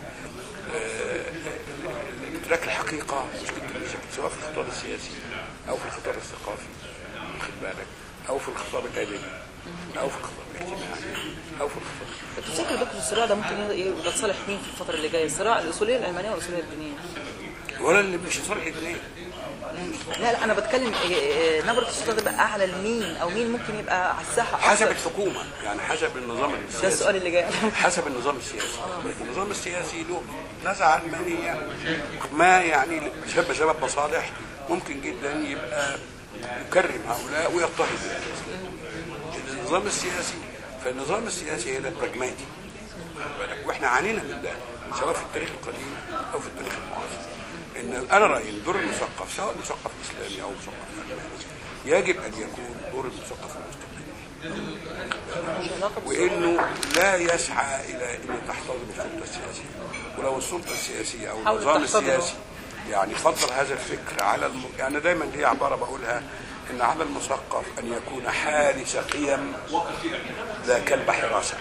Speaker 1: ادراك الحقيقه مش سواء في الخطاب السياسي او في الخطاب الثقافي واخد بالك او في الخطاب الادبي او في الخطاب الاجتماعي او في الخطاب.
Speaker 2: تفتكر دكتور الصراع ده ممكن يبقى لصالح مين في الفتره اللي جايه؟ صراع الاصوليه العلمانيه والاصوليه الدينيه؟
Speaker 1: ولا اللي مش صالح الاثنين.
Speaker 2: لا لا انا بتكلم نبره الصوت تبقى اعلى لمين او مين ممكن يبقى على الساحه أكثر.
Speaker 1: حسب الحكومه يعني حسب النظام السياسي.
Speaker 2: ده السؤال اللي جاي.
Speaker 1: حسب النظام السياسي. النظام السياسي له نزعه علمانيه ما يعني شبه شباب مصالح ممكن جدا يبقى يكرم هؤلاء ويضطهد النظام السياسي. فالنظام السياسي هنا براجماتي واحنا عانينا من ده سواء في التاريخ القديم او في التاريخ المعاصر. ان انا رايي ان دور المثقف سواء مثقف اسلامي او مثقف علماني يجب ان يكون دور المثقف المستقل وانه لا يسعى الى ان تحتضن السلطه السياسيه. ولو السلطه السياسيه او النظام السياسي يعني فضل هذا الفكر على الم... يعني دايما دي عباره بقولها ان على المثقف ان يكون حارس قيم لا كلب حراسه.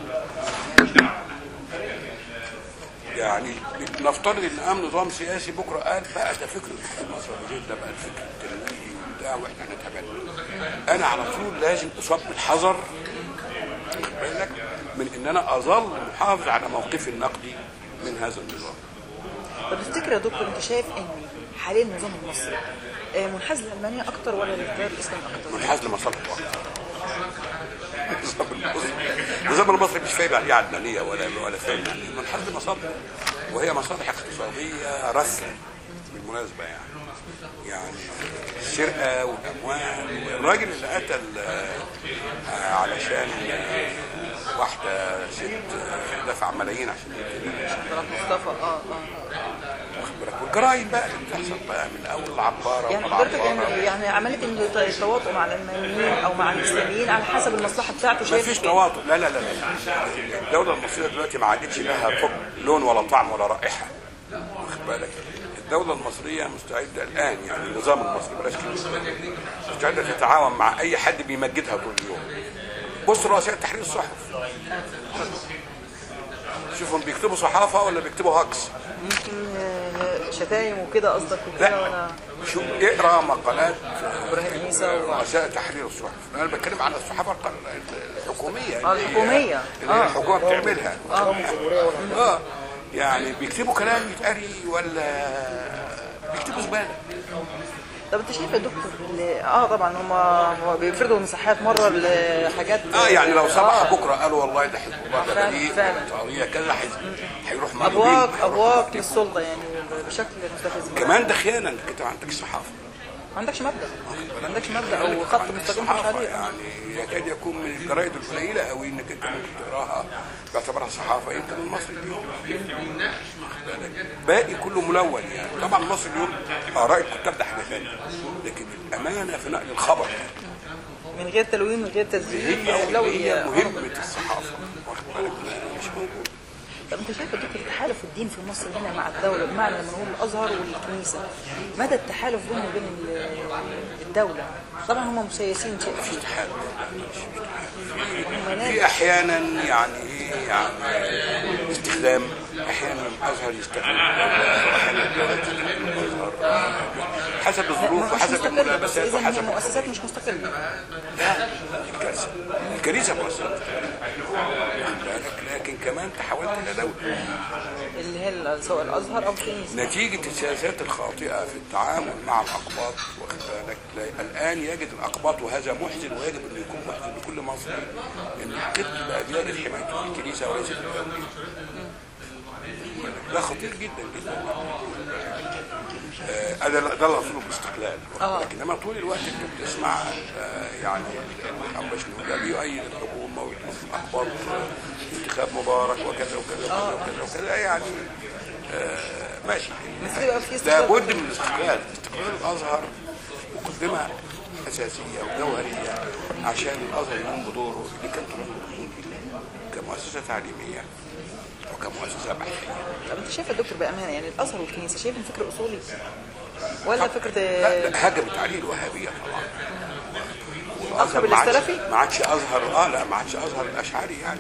Speaker 1: يعني نفترض ان قام نظام سياسي بكره قال بقى ده فكر المصريين ده بقى الفكر التنويري وبتاع واحنا هنتبنى. انا على طول لازم اصاب بالحذر واخد بالك من ان انا اظل محافظ على موقفي النقدي من هذا النظام.
Speaker 2: طب تفتكر يا دكتور انت شايف ان حاليا النظام المصري منحاز للعلمانيه اكتر ولا للتيار الاسلامي اكتر؟
Speaker 1: منحاز لمصالحه اكتر. النظام المصري مش فاهم عليه علمانيه ولا ولا فاهم عليه، منحاز لمصالحه وهي مصالح اقتصاديه رسميه بالمناسبه يعني. يعني السرقه والاموال الراجل اللي قتل علشان واحده ست دفع ملايين عشان
Speaker 2: يقتلها مصطفى اه اه
Speaker 1: والجرايم بقى اللي بتحصل بقى من اول العباره
Speaker 2: يعني حضرتك يعني يعني عمليه انه التواطؤ مع العلمانيين او مع الاسلاميين على حسب المصلحه بتاعته شايف؟
Speaker 1: مفيش تواطؤ. لا لا لا لا الدوله المصريه دلوقتي ما عادتش لها لون ولا طعم ولا رائحه واخد بالك. الدوله المصريه مستعده الان يعني النظام المصري بلاش كده مستعده تتعاون مع اي حد بيمجدها طول اليوم. بص رؤساء تحرير الصحف شوفهم بيكتبوا صحافه ولا بيكتبوا هاكس.
Speaker 2: ممكن شتايم وكده قصدك
Speaker 1: وكده ولا شو اقرا مقالات
Speaker 2: ابراهيم عيسى
Speaker 1: رؤساء تحرير الصحف. انا بتكلم على الصحافه الحكوميه
Speaker 2: اه الحكوميه
Speaker 1: اللي آه. الحكومه بتعملها اه اه يعني بيكتبوا كلام يتقري ولا بيكتبوا زباله.
Speaker 2: طب انت شايف يا دكتور اه طبعا هم بيفرضوا مساحات مره لحاجات
Speaker 1: اه يعني لو صبح آه. بكره قالوا والله ده حزب الله ده بريء طريقه كذا هيروح مع
Speaker 2: ابواق ابواق للسلطه يعني بشكل مستفز.
Speaker 1: كمان ده خيانه انك انت ما عندكش صحافه
Speaker 2: ما عندكش مبدا ما عندكش مبدا او خط مستقيم
Speaker 1: عليه يعني يكاد يكون من الجرايد القليله قوي انك انت ممكن تقراها باعتبارها صحافه انت من مصر اليوم. باقي كله ملون يعني. طبعا مصر اليوم اراء الكتاب ده حاجه ثانيه لكن الامانه في نقل الخبر
Speaker 2: من غير تلوين من غير تزيين
Speaker 1: هي مهمه الصحافه واخد بالك مش موجود
Speaker 2: طب انت شايف دكتور تحالف الدين في مصر هنا مع الدوله، بمعنى لما نقول الازهر والكنيسه، مدى التحالف بينهم وبين الدوله؟ طبعا هم مسيسين شيء
Speaker 1: في تحالف،
Speaker 2: هم
Speaker 1: في احيانا يعني ايه يعني استخدام، احيانا الازهر يستخدم الدوله واحيانا الدوله تستخدم الازهر حسب الظروف وحسب الملابسات
Speaker 2: اذا هي
Speaker 1: وحسب
Speaker 2: مؤسسات مش مستقله.
Speaker 1: لا الكنيسه الكنيسه مؤسسات، لكن كمان تحولت الى دوله
Speaker 2: اللي هي سواء الازهر او الكنيسه
Speaker 1: نتيجه السياسات الخاطئه في التعامل مع الاقباط. واخد بالك الان يجد الاقباط، وهذا محزن ويجب ان يكون محزن لكل مصري، ان القبط بقى بيجد حمايته في الكنيسه وليس في الدوله. ده خطير جدا جدا. آه ده ده الاصول بالاستقلال. لكن لما طول الوقت انت بتسمع آه يعني الحبش ده بيؤيد الحكومه ويطلب الاخبار انتخاب مبارك وكذا وكذا وكذا وكذا وكذا يعني آه ماشي. لابد من الاستقلال. استقلال الازهر مقدمه اساسيه وجوهريه عشان الازهر يقوم بدوره اللي كان طول كمؤسسه تعليميه وكمؤسسه بحثيه.
Speaker 2: طب انت شايف يا دكتور بامانه يعني الازهر والكنيسه شايف فكر اصولي ولا فكره
Speaker 1: لا لا هجمت عليه الوهابيه طبعا.
Speaker 2: اقرب للسلفي؟
Speaker 1: ما عادش ازهر اه لا ما عادش ازهر الاشعري يعني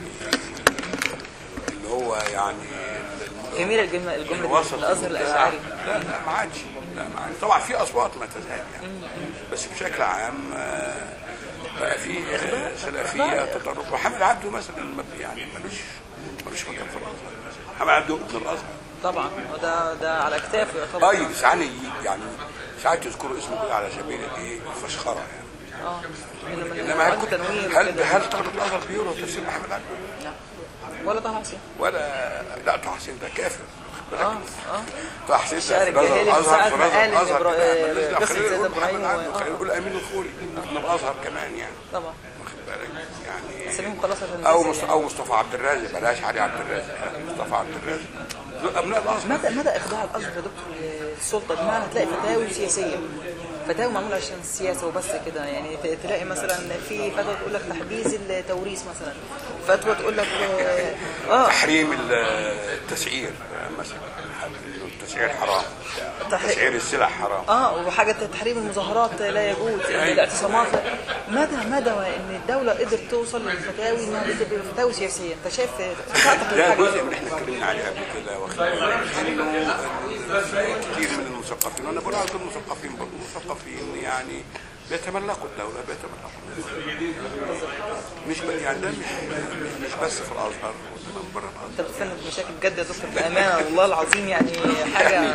Speaker 1: اللي هو يعني
Speaker 2: جميله الجمله الجمله الازهر الاشعري.
Speaker 1: لا لا ما عادش لا ما عادش طبعا في اصوات ما تزال يعني بس بشكل عام بقى في سلفيه تطرق. محمد عبده مثلا يعني ملوش ملوش مكان في الازهر. محمد عبده ابن الازهر
Speaker 2: طبعا وده ده على اكتافه يعتبر.
Speaker 1: اي ساعات يعني ساعات يذكروا اسمه كده على سبيل الايه الفشخره يعني.
Speaker 2: اه
Speaker 1: انما هل كنت هل هل طلب الازهر بيقرا تفسير محمد عبده؟
Speaker 2: لا ولا طه حسين
Speaker 1: ولا لا طه حسين ده كافر.
Speaker 2: اه اه
Speaker 1: طه حسين
Speaker 2: ده الازهر في الازهر
Speaker 1: قصه زيد ابراهيم خلينا نقول امين الخولي ابن الازهر كمان يعني
Speaker 2: طبعا
Speaker 1: واخد بالك يعني
Speaker 2: سليم خلاص
Speaker 1: او مص... او مصطفى عبد الرازق بلاش علي عبد الرازق مصطفى عبد الرازق ابناء الازهر.
Speaker 2: مدى مدى اخضاع الازهر يا دكتور للسلطه بمعنى تلاقي فتاوي سياسيه فتاوي معموله عشان السياسه وبس كده يعني تلاقي مثلا في فتوى تقول لك تحديث التوريث مثلا فتوى تقول لك
Speaker 1: اه تحريم التسعير مثلا التسعير حرام تسعير السلع حرام
Speaker 2: اه وحاجه تحريم المظاهرات لا يجوز الاعتصامات. مدى مدى ان الدوله قدرت توصل للفتاوي انها تبقى فتاوي سياسيه انت شايف
Speaker 1: ده جزء من احنا اتكلمنا عليه قبل كده واخد بالك كتير من المثقفين وانا بقول على كل المثقفين برضه المثقفين يعني بيتملقوا الدوله بيتملقوا مش يعني ده مش مش بس في الازهر وانما بره الازهر.
Speaker 2: انت بتسند مشاكل بجد يا دكتور بامانه والله العظيم يعني حاجه.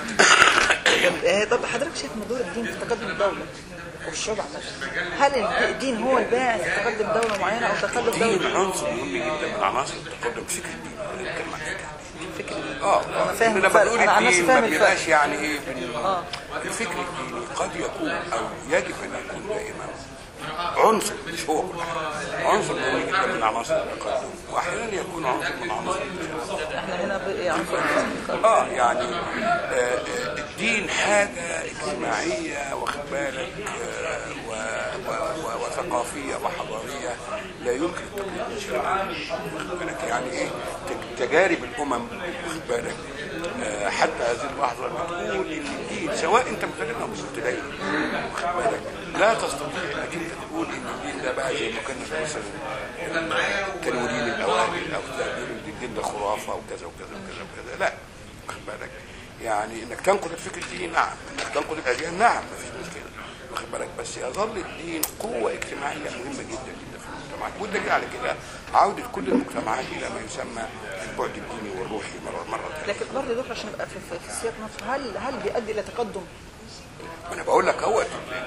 Speaker 2: طب حضرتك شايف ان دور الدين في تقدم الدوله والشعب عامه؟ هل الدين هو الباعث لتقدم دوله معينه او تقدم دوله؟
Speaker 1: الدين عنصر مهم جدا من عناصر التقدم. فكر الدين بنتكلم عن فكر الدين. اه
Speaker 2: انا فاهم
Speaker 1: لما بنقول الدين ما بيبقاش
Speaker 2: الفرق.
Speaker 1: يعني ايه اه الفكر الديني قد يكون او يجب ان يكون دائما عنصر مش هو كل حاجه عنصر مهم جدا من عناصر التقدم واحيانا يكون عنصر من عناصر التشدد.
Speaker 2: احنا هنا عنصر
Speaker 1: اه يعني آه الدين حاجه اجتماعيه واخد بالك آه و و و وثقافيه وحضاريه لا يمكن التقليد منها واخد بالك يعني ايه تجارب الامم واخد بالك آه حتى هذه اللحظه بتقول ان الدين سواء انت متدين او مش متدين واخد بالك لا تستطيع انك انت تقول ان الدين ده بقى زي ما كنا مثلا تنويرين الاوائل او تقدير الدين ده خرافه وكذا وكذا وكذا وكذا لا واخد بالك يعني انك تنقد الفكر الديني نعم انك تنقد الاديان نعم ما فيش مشكله واخد بالك بس يظل الدين قوه اجتماعيه مهمه جدا جدا في المجتمعات والدليل على كده عوده كل المجتمعات الى ما يسمى البعد الديني والروحي مره مره ثانيه.
Speaker 2: لكن برضه دكتور عشان نبقى في, في, في السياق نفسه هل هل بيؤدي الى تقدم؟
Speaker 1: انا بقول لك هو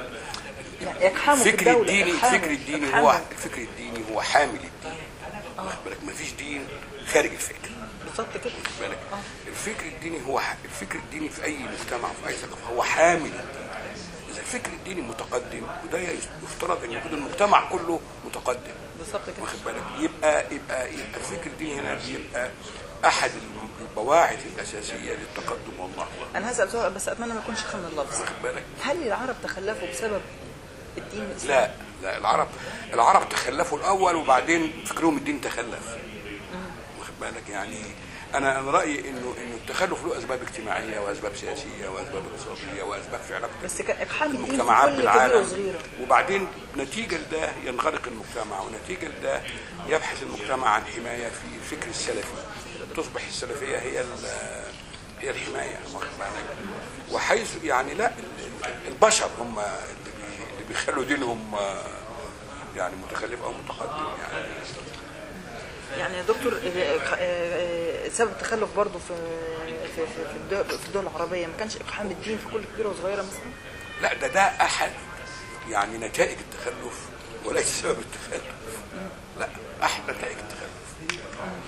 Speaker 2: الفكر
Speaker 1: الديني الفكر الديني هو الفكر الديني هو حامل الدين واخد بالك ما فيش دين خارج الفكر
Speaker 2: بالظبط كده
Speaker 1: واخد بالك الفكر الديني هو الفكر الديني في اي مجتمع في اي ثقافه هو حامل الدين. اذا الفكر الديني متقدم وده يفترض ان يكون المجتمع كله متقدم
Speaker 2: بالظبط كده
Speaker 1: واخد بالك يبقى يبقى يبقى الفكر الديني هنا يبقى احد البواعث الاساسيه للتقدم والله.
Speaker 2: انا هسال سؤال بس اتمنى ما يكونش خم اللفظ.
Speaker 1: واخد بالك
Speaker 2: هل العرب تخلفوا بسبب الدين الاسلامي؟
Speaker 1: لا لا العرب العرب تخلفوا الاول وبعدين فكرهم الدين تخلف واخد واخد بالك يعني انا انا رايي انه انه التخلف له اسباب اجتماعيه واسباب سياسيه واسباب اقتصاديه واسباب في علاقه
Speaker 2: بس كان اقحام الدين في
Speaker 1: المجتمعات
Speaker 2: كل كبيره
Speaker 1: بالعالم،
Speaker 2: وصغيره.
Speaker 1: وبعدين نتيجه لده ينغلق المجتمع، ونتيجه لده يبحث المجتمع عن حمايه في الفكر السلفي، تصبح السلفيه هي هي الحمايه، واخد بالك؟ وحيث يعني لا البشر هم اللي بيخلوا دينهم يعني متخلف او متقدم يعني.
Speaker 2: يعني يا دكتور سبب التخلف برضه في في في الدول, في الدول العربيه ما كانش اقحام الدين في كل كبيره وصغيره مثلا؟
Speaker 1: لا ده ده احد يعني نتائج التخلف وليس سبب التخلف. لا احد نتائج التخلف.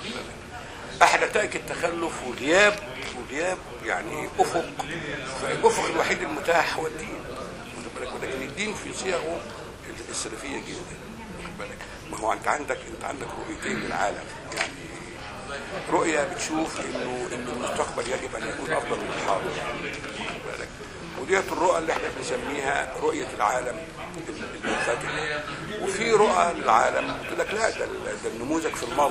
Speaker 1: احد نتائج التخلف وغياب وغياب يعني افق، الافق الوحيد المتاح هو الدين، ولكن الدين في صيغه السلفيه جدا. بالك ما هو انت عندك انت عندك رؤيتين للعالم، يعني رؤيه بتشوف انه انه المستقبل يجب ان يكون افضل من الحاضر، بالك، وديت الرؤى اللي احنا بنسميها رؤيه العالم المنفتح. وفي رؤى للعالم تقول لك لا ده, ده النموذج في الماضي،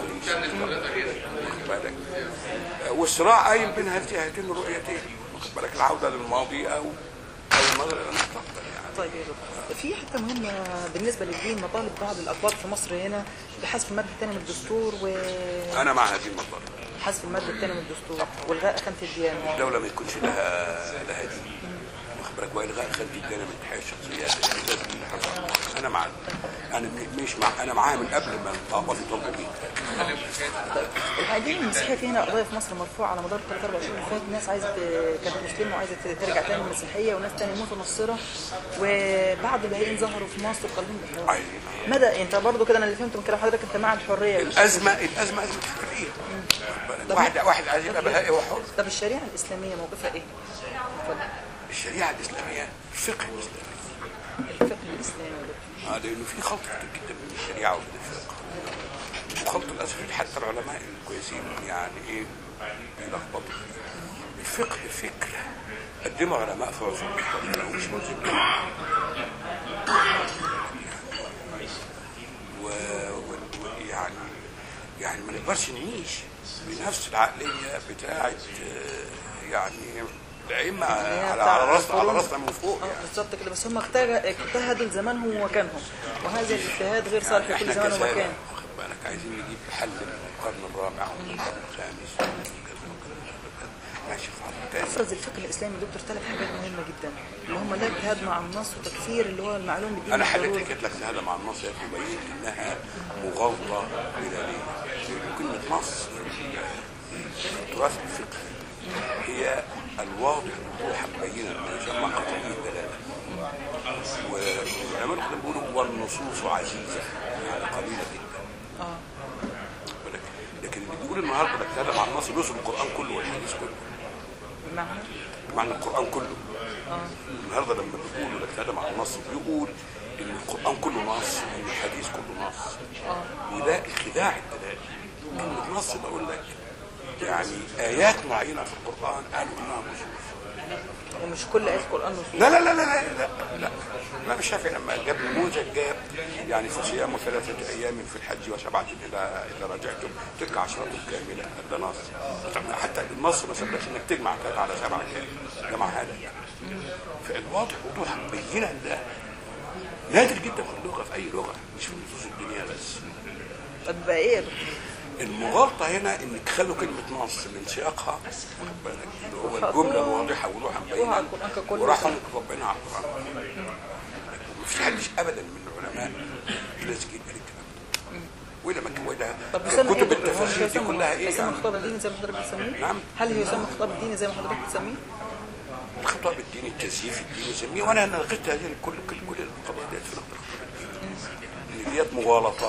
Speaker 1: بالك، والصراع قايم بين هاتين الرؤيتين، واخد بالك، العوده للماضي او او النظر الى المستقبل يعني.
Speaker 2: طيب يا دكتور في حته مهمه بالنسبه للدين، مطالب بعض الاقباط في مصر هنا بحذف الماده الثانيه من الدستور و
Speaker 1: انا مع هذه المطالب،
Speaker 2: حذف الماده الثانيه من الدستور والغاء خانه الديانه.
Speaker 1: الدوله ما يكونش لها لها دين، واخد بالك، والغاء خانه الديانه من حيث الشخصيات اللي حصل. انا مع انا مش مع انا معاها من قبل ما الاقباط يطالبوا بيها.
Speaker 2: طيب الحقيقه المسيحيه في هنا قضايا في مصر مرفوعه على مدار ثلاث اربع شهور اللي فاتت، ناس عايزه كانت مسلمه وعايزه ترجع تاني المسيحيه، وناس تاني متنصره، وبعض اللاهقين ظهروا في مصر وقالوا لهم مدى انت برضه كده، انا اللي فهمته من كلام حضرتك انت مع الحريه.
Speaker 1: الازمه الازمه ازمه فكريه. واحد واحد عايز يبقى بهائي وحر.
Speaker 2: طب الشريعه الاسلاميه موقفها ايه؟ اتفضل.
Speaker 1: الشريعه الاسلاميه الفقه الاسلامي.
Speaker 2: الفقه الاسلامي
Speaker 1: اه لانه في خلط كتير جدا بين الشريعه وبين الفقه، وخلط للاسف حتى العلماء الكويسين يعني ايه بيلخبطوا فيه. الفقه فكره قدموا علماء في عصور مختلفه ومش ملزم، ويعني يعني ما نقدرش نعيش بنفس العقليه بتاعه يعني الائمه على على راسنا على راسنا من فوق يعني.
Speaker 2: بالظبط كده، بس هم اجتهدوا لزمانهم ومكانهم، وهذا الاجتهاد غير صالح لكل زمان ومكان.
Speaker 1: واخد بالك، عايزين نجيب حل من القرن الرابع والقرن الخامس ماشي خالص.
Speaker 2: افرز الفقه الاسلامي دكتور ثلاث حاجات مهمه جدا اللي هم لا اجتهاد مع النص وتكفير اللي هو المعلوم بالدين.
Speaker 1: انا حليت حكيت لك هذا مع النص وبينت انها مغالطه بلاليه، كلمه نص في التراث الفقهي هي الواضح وضوحا بينا ما يسمى قطعي الدلاله، والعلماء القدام بيقولوا والنصوص عزيزه يعني قليله جدا.
Speaker 2: اه
Speaker 1: لكن اللي بيقول النهارده لك هذا مع النص يوصل القران كله والحديث كله.
Speaker 2: معنى
Speaker 1: معنى القران كله.
Speaker 2: اه
Speaker 1: النهارده لما بيقولوا لك هذا مع النص بيقول ان القران كله نص وان الحديث كله نص.
Speaker 2: اه
Speaker 1: وده خداع الدلاله. كلمه نص بقول لك يعني ايات معينه في القران قالوا انها نصوص،
Speaker 2: ومش كل آية القرآن نصوص.
Speaker 1: لا لا لا لا لا لا لا الإمام الشافعي لما جاب نموذج جاب يعني فصيام ثلاثة أيام في الحج وسبعة إذا إذا رجعتم تلك عشرة كاملة، ده نص. حتى النص ما سبقش إنك تجمع ثلاثة على سبعة كامل، جمع هذا فالواضح وضوحا بينا ده نادر جدا في اللغة، في أي لغة مش في نصوص الدنيا بس.
Speaker 2: طب بقى إيه؟
Speaker 1: المغالطة هنا انك تخلوا كلمة نص من سياقها اللي هو الجملة الواضحة وضوحا بينا وراحوا مطبقينها على القرآن. مفيش حدش ابدا من العلماء لازم يقبل الكلام ده. وإذا ما كده كتب التفاسير دي كلها ايه؟
Speaker 2: يسمى خطاب الديني زي ما حضرتك بتسميه؟
Speaker 1: نعم.
Speaker 2: هل هي يسمى خطاب الديني زي ما حضرتك بتسميه؟
Speaker 1: الخطاب الديني التزييف الديني يسميه، وانا انا لقيت هذه كل كل كل القضايا ديت في الخطاب الديني. ان ديت مغالطات.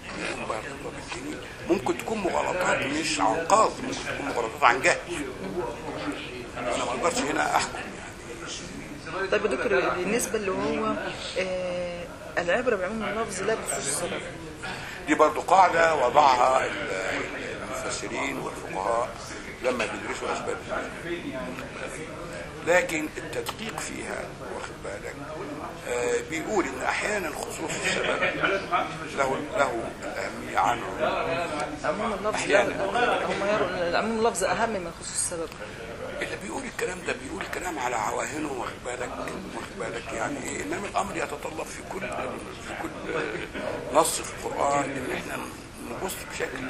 Speaker 1: ممكن تكون مغالطات مش عن قصد، ممكن تكون مغالطات عن جهل. انا ما اقدرش هنا احكم يعني.
Speaker 2: طيب يا دكتور بالنسبه اللي هو آه العبره بعموم اللفظ لا بخصوص السبب،
Speaker 1: دي برضه قاعده وضعها المفسرين والفقهاء لما بيدرسوا اسباب النزول، لكن التدقيق فيها واخد بالك آه بيقول ان احيانا خصوص السبب له له الاهميه عنه.
Speaker 2: عموم اللفظ لا، هم يروا عموم اللفظ اهم من خصوص السبب.
Speaker 1: اللي بيقول الكلام ده بيقول الكلام على عواهنه واخد بالك واخد بالك يعني ايه، انما الامر يتطلب في كل في كل نص في القران ان احنا نبص بشكل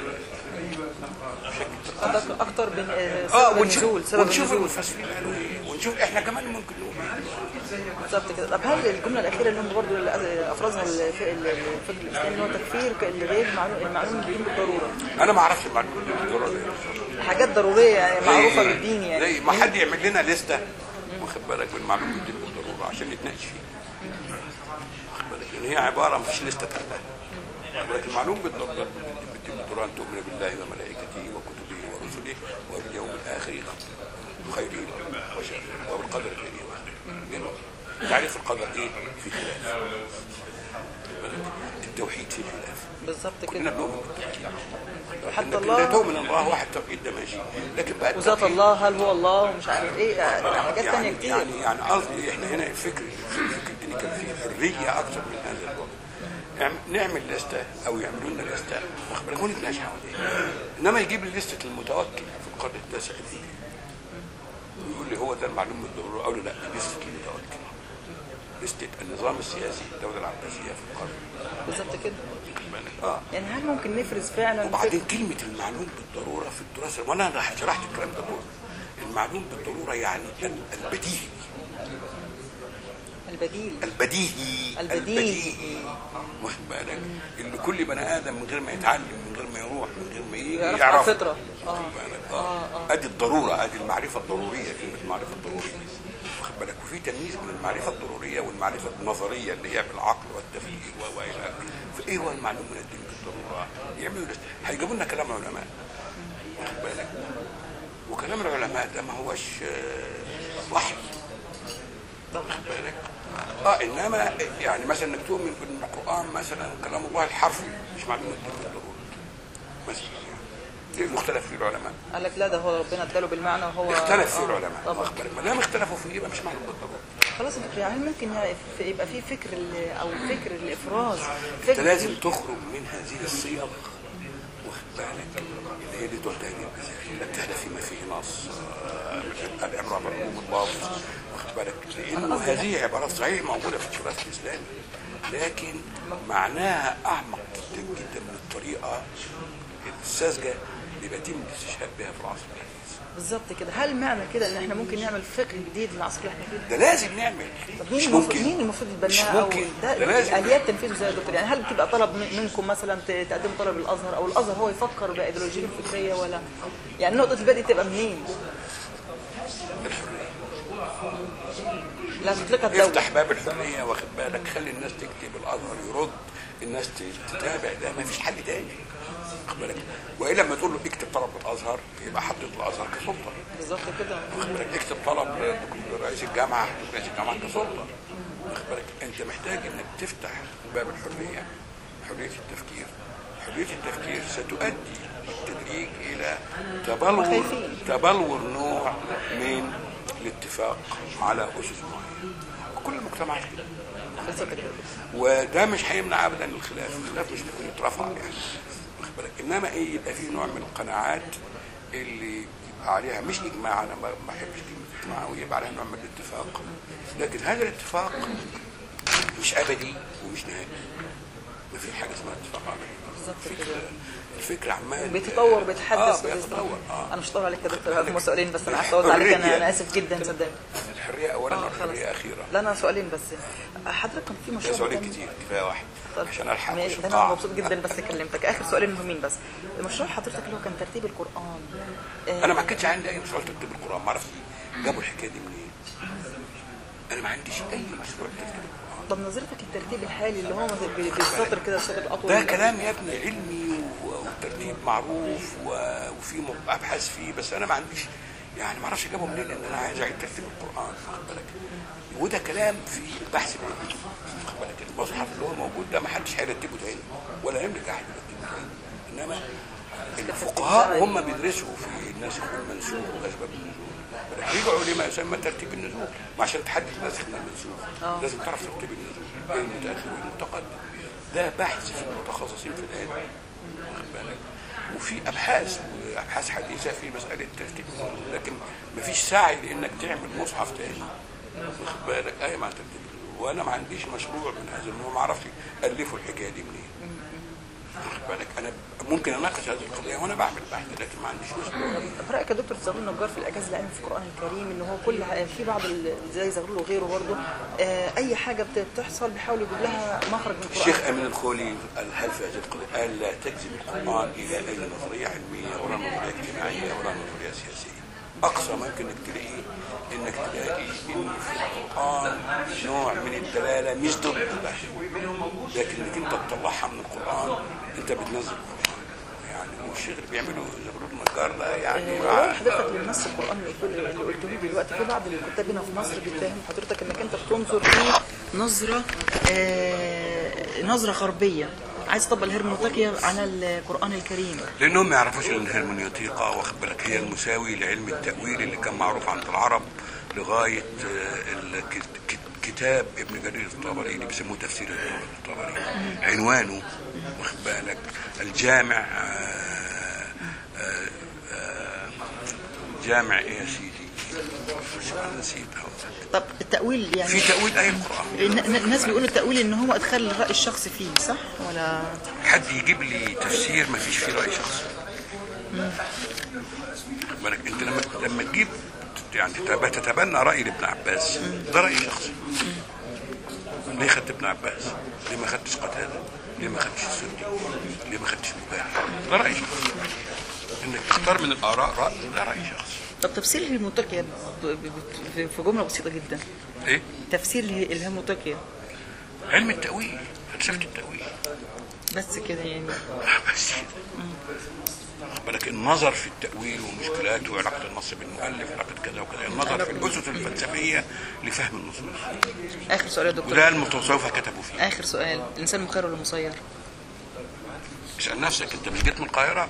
Speaker 1: بشكل
Speaker 2: اكتر بين
Speaker 1: اه
Speaker 2: سبب النزول، سبب
Speaker 1: ونشوف
Speaker 2: النزول
Speaker 1: المفسرين قالوا ايه، ونشوف احنا كمان ممكن نقول
Speaker 2: بالظبط كده. طب هل الجمله الاخيره اللي هم برضه افرزها الفقه الاسلامي اللي هو تكفير غير المعلوم بالدين بالضروره؟
Speaker 1: انا ما اعرفش المعلوم بالضروره،
Speaker 2: حاجات ضروريه يعني معروفه بالدين يعني.
Speaker 1: زي ما حد يعمل لنا لسته واخد بالك بالمعلوم بالدين بالضروره عشان نتناقش فيه، واخد بالك ان هي عباره ما فيش لسته تحتها، ولكن المعلوم بالضروره بالدين بالضروره ان تؤمن بالله وملائكته وكتبه ورسله وباليوم الاخر خيره وشره وبالقدر خيره وشره. تعريف القدر ايه؟ في خلاف. التوحيد في خلاف.
Speaker 2: بالظبط كده.
Speaker 1: كلنا بنؤمن بالتوحيد.
Speaker 2: حتى الله
Speaker 1: لا تؤمن الله واحد توحيد ده ماشي، لكن بقى
Speaker 2: وذات الله هل هو الله ومش عارف ايه حاجات
Speaker 1: يعني
Speaker 2: ثانيه كتير.
Speaker 1: يعني يعني قصدي احنا هنا الفكر الفكر الديني كان فيه حريه اكثر من هذا الوقت. نعمل لسته او يعملوا لنا لسته واخد بالك ونتناقش حواليها، انما يجيب لي لسته المتوكل في القرن التاسع الهجري ويقول لي هو ده المعلوم بالضروره، اقول له لا دي لسته المتوكل، لسته النظام السياسي الدوله العباسيه في القرن.
Speaker 2: بالظبط كده.
Speaker 1: اه
Speaker 2: يعني هل ممكن نفرز فعلا؟
Speaker 1: وبعدين كلمه المعلوم بالضروره في الدراسه، وانا شرحت الكلام ده كله، المعلوم بالضروره يعني البديهي
Speaker 2: البديل
Speaker 1: البديهي
Speaker 2: البديهي
Speaker 1: واخد بالك اللي كل بني ادم من غير ما يتعلم من غير ما يروح من غير ما يجي
Speaker 2: يعرف
Speaker 1: يعرف
Speaker 2: الفطره. اه
Speaker 1: اه ادي الضروره، ادي المعرفه الضروريه، كلمه المعرفه الضروريه واخد بالك. وفي تمييز بين المعرفه الضروريه والمعرفه النظريه اللي هي بالعقل والتفكير والى اخره. فايه هو المعلوم من الدين بالضروره؟ يعملوا هيجيبوا لنا كلام علماء واخد بالك، وكلام العلماء ده ما هوش وحي واخد بالك. اه انما يعني مثلا انك تؤمن بان القران مثلا كلام الله الحرفي مش معلوم الدين بالضروره مثلا، يعني مختلف فيه العلماء.
Speaker 2: قال لك لا ده هو ربنا اداله بالمعنى وهو
Speaker 1: اختلف فيه
Speaker 2: آه
Speaker 1: العلماء
Speaker 2: طبعا.
Speaker 1: واخد بالك، ما دام اختلفوا فيه يبقى مش معلوم بالضروره.
Speaker 2: خلاص يعني ممكن يبقى في فكر او فكر الافراز،
Speaker 1: انت لازم تخرج من هذه الصيغ واخد بالك اللي هي دي تحتاج لا تهدف فيما فيه نص العباره بعموم اللفظ واخد بالك، لانه هذه عبارات صحيح موجوده في التراث الاسلامي لكن معناها اعمق جدا جدا من الطريقه الساذجه اللي بيتم الاستشهاد بها في العصر الحديث.
Speaker 2: بالظبط كده. هل معنى كده ان احنا ممكن نعمل فكر جديد للعصر اللي احنا فيه؟
Speaker 1: ده لازم نعمل.
Speaker 2: طب مين المفروض مين المفروض يتبناها؟ او
Speaker 1: ده, ده لازم
Speaker 2: اليات تنفيذه زي يا دكتور؟ يعني هل بتبقى طلب منكم مثلا تقدموا طلب الازهر او الازهر هو يفكر بايديولوجيه فكريه، ولا يعني نقطه البدء تبقى منين؟
Speaker 1: الحريه.
Speaker 2: لازم تطلقها الدوله.
Speaker 1: افتح باب الحريه واخد بالك، خلي الناس تكتب، الازهر يرد، الناس تتابع، ده ما فيش حل تاني واخد بالك. والا لما تقول له اكتب طلب الازهر يبقى حطيت الازهر كسلطه.
Speaker 2: بالظبط كده.
Speaker 1: واخد بالك اكتب طلب لرئيس الجامعه رئيس الجامعه كسلطه واخد بالك. انت محتاج انك تفتح باب الحريه، حريه التفكير. حريه التفكير ستؤدي بالتدريج الى تبلور تبلور نوع من الاتفاق على اسس معينه. كل المجتمعات كده وده مش هيمنع ابدا الخلاف، الخلاف مش ممكن يترفع يعني واخد بالك، انما ايه يبقى في نوع من القناعات اللي يبقى عليها مش اجماع، انا ما بحبش كلمه اجماع، ويبقى عليها نوع من الاتفاق، لكن هذا الاتفاق مش ابدي ومش نهائي. ما في حاجه اسمها اتفاق ابدي.
Speaker 2: بالظبط كده.
Speaker 1: الفكره عمال
Speaker 2: بيتطور بيتحدث.
Speaker 1: اه بيتطور.
Speaker 2: اه انا مش هطول عليك يا دكتور، هم سؤالين بس انا عايز اطول عليك، انا انا اسف جدا صدقني.
Speaker 1: الحريه اولا والحريه اخيرا.
Speaker 2: لا انا سؤالين بس. حضرتك كان في مشروع
Speaker 1: سؤالين كتير كفايه واحد عشان الحق.
Speaker 2: ده انا مبسوط جدا بس كلمتك. اخر سؤالين مهمين بس. مشروع حضرتك اللي هو كان ترتيب القران.
Speaker 1: آه انا ما كانش عندي اي مشروع ترتيب القران، ما اعرفش جابوا الحكايه دي منين. انا ما عنديش اي مشروع ترتيب القران.
Speaker 2: طب نظرتك الترتيب الحالي اللي هو بالسطر كده السطر اطول
Speaker 1: ده كلام يا ابني علمي والترتيب معروف وفي ابحاث فيه، بس انا ما عنديش يعني ما اعرفش جابه منين ان انا عايز اعيد ترتيب القران واخد بالك. وده كلام في بحث العلمي واخد بالك. المصحف اللي هو موجود ده ما حدش هيرتبه تاني ولا يملك احد يرتبه تاني، انما الفقهاء هم بيدرسوا في الناسخ والمنسوخ واسباب النزول، رجعوا لما يسمى ترتيب النزول، وعشان تحدد الناسخ من المنسوخ لازم تعرف ترتيب النزول بين المتاخر والمتقدم. ده بحث في المتخصصين في العلم، واخد بالك؟ وفي ابحاث وابحاث حديثه في مساله ترتيب النزول، لكن مفيش سعي لانك تعمل مصحف تاني، واخد بالك؟ اي مع ترتيب النزول. وانا ما عنديش مشروع من هذا النوع، ما اعرفش الفوا الحكايه دي منين، واخد بالك؟ انا ممكن اناقش هذه القضيه وانا بعمل بحث، لكن ما عنديش مشروع.
Speaker 2: برايك يا دكتور زغلول النجار في الاعجاز العلمي في القران الكريم ان هو كل في بعض زي زغلول وغيره برضه آه اي حاجه بتحصل بيحاول يجيب لها مخرج من القران.
Speaker 1: الشيخ امين الخولي هل في هذه القضيه قال لا تجذب القران الى اي نظريه علميه ولا نظريه اجتماعيه ولا نظريه سياسيه. اقصى ما يمكن انك تلاقيه انك تلاقي ان في القران نوع من الدلاله مش ضد البحث، لكن انك انت تطلعها من القران انت بتنزل القران. يعني والشيخ اللي بيعمله زغلول النجار ده يعني
Speaker 2: آه حضرتك للنص القران اللي قلته لي دلوقتي في بعض الكتاب هنا في مصر بيتهم حضرتك انك انت بتنظر فيه نظره آه نظره غربيه، عايز تطبق الهرمونوطيقيا على القرآن الكريم،
Speaker 1: لأنهم ما يعرفوش إن الهرمونوطيقا واخد بالك هي المساوي لعلم التأويل اللي كان معروف عند العرب لغاية كتاب ابن جرير الطبري اللي بيسموه تفسير الطبري، عنوانه واخد بالك الجامع آآ آآ جامع إيه يا سيدي؟ أنا نسيت.
Speaker 2: طب التأويل يعني
Speaker 1: في تأويل آية القرآن،
Speaker 2: الناس بيقولوا التأويل إن هو أدخل الرأي الشخصي فيه، صح ولا؟
Speaker 1: حد يجيب لي تفسير ما فيش فيه رأي شخصي. بالك أنت لما لما تجيب يعني تتبنى رأي لابن عباس ده رأي شخصي. ليه خدت ابن عباس؟ ليه ما خدتش قتادة؟ ليه ما خدتش السدي؟ ليه ما خدتش مجاهد؟ ده رأي شخصي. إنك تختار من الآراء رأي ده رأي شخصي.
Speaker 2: طب تفسير الهرمونوطيقيا في جمله بسيطه جدا.
Speaker 1: ايه؟
Speaker 2: تفسير الهرمونوطيقيا
Speaker 1: علم التأويل، فلسفة التأويل.
Speaker 2: بس كده يعني.
Speaker 1: بس كده. بالك النظر في التأويل ومشكلاته وعلاقة النص بالمؤلف وعلاقة كذا وكذا، النظر في الأسس الفلسفية لفهم النصوص.
Speaker 2: آخر سؤال يا دكتور.
Speaker 1: وده المتصوفة كتبوا فيه.
Speaker 2: آخر سؤال، الإنسان مخير ولا مسير؟
Speaker 1: اسأل نفسك، أنت مش جيت من القاهرة؟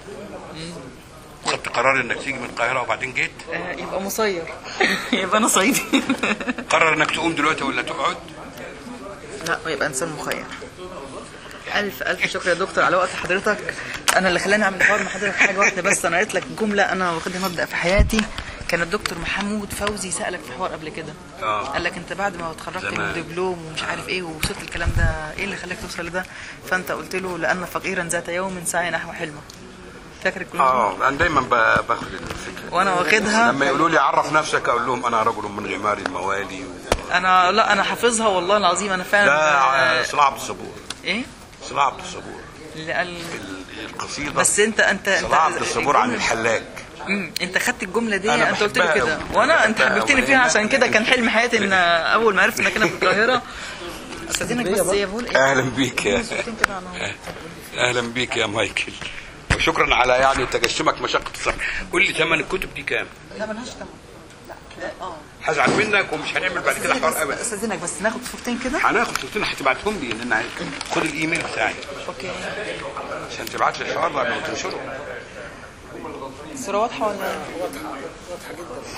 Speaker 1: خدت قرار انك تيجي من القاهره وبعدين جيت؟
Speaker 2: آه يبقى مسير. يبقى انا صعيدي.
Speaker 1: قرر انك تقوم دلوقتي ولا تقعد؟
Speaker 2: لا يبقى انسان مخير. الف الف شكر يا دكتور على وقت حضرتك. انا اللي خلاني اعمل حوار مع حضرتك حاجه واحده بس، انا قلت لك جمله انا واخدها مبدا في حياتي. كان الدكتور محمود فوزي سالك في حوار قبل كده،
Speaker 1: اه
Speaker 2: قال لك انت بعد ما اتخرجت من الدبلوم ومش عارف ايه ووصلت الكلام ده ايه اللي خلاك توصل لده؟ فانت قلت له لان فقيرا ذات يوم سعي نحو حلمه. فاكر الكلام؟
Speaker 1: اه انا دايما باخد الفكره
Speaker 2: وانا واخدها
Speaker 1: لما يقولوا لي عرف نفسك اقول لهم انا رجل من غمار الموالي و...
Speaker 2: انا لا انا حافظها والله العظيم انا فعلا.
Speaker 1: لا صلاح عبد الصبور.
Speaker 2: ايه؟
Speaker 1: صلاح عبد الصبور
Speaker 2: اللي قال
Speaker 1: القصيده.
Speaker 2: بس انت انت
Speaker 1: صلاح عبد الصبور عن الحلاج.
Speaker 2: امم انت خدت الجمله دي انت قلت لي كده وانا انت حببتني فيها عشان كده كان حلم حياتي ان اول ما عرفت انك انا في القاهره استاذنك بس يا بقول ايه.
Speaker 1: اهلا بيك يا اهلا بيك يا مايكل، وشكرا على يعني تجشمك مشقه الصبر. قول لي ثمن الكتب دي كام؟
Speaker 2: لا ملهاش ثمن. لا اه
Speaker 1: هزعل منك ومش هنعمل بعد كده حوار ابدا.
Speaker 2: استاذنك بس ناخد صورتين كده.
Speaker 1: هناخد صورتين هتبعتهم لي لان انا خد الايميل بتاعي.
Speaker 2: اوكي
Speaker 1: عشان تبعت لي الحوار ده قبل ما تنشره.
Speaker 2: الصوره واضحه ولا؟
Speaker 3: واضحه واضحه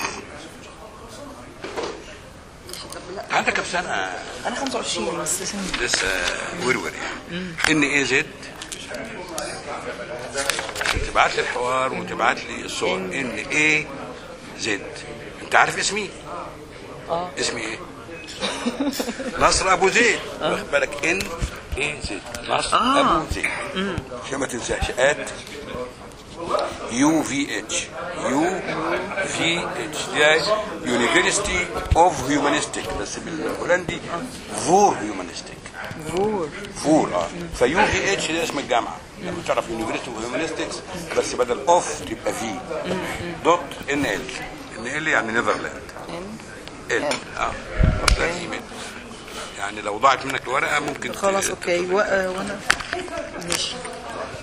Speaker 3: جدا.
Speaker 1: عندك كم سنه؟
Speaker 2: انا خمسة وعشرين بس
Speaker 1: لسه ورور يعني. ان ايه زد تبعت لي الحوار وتبعت لي الصور. ان ايه زد. انت عارف اسمي؟
Speaker 2: اه
Speaker 1: اسمي ايه؟ نصر ابو زيد. واخد بالك ان ايه زد نصر
Speaker 2: آه.
Speaker 1: ابو زيد عشان ما تنساش. ات يو في اتش يو في اتش دي يونيفرستي اوف هيومانيستيك بس بالهولندي فور هيومانيستيك.
Speaker 2: فور
Speaker 1: فور اه فيو في اتش ده اسم الجامعه. لما تعرف يونيفرستي اوف هيومانيستكس بس بدل اوف تبقى في دوت ان ال. ان ال يعني نيذرلاند. ال اه يعني لو ضاعت منك الورقه ممكن
Speaker 2: خلاص اوكي وانا ماشي.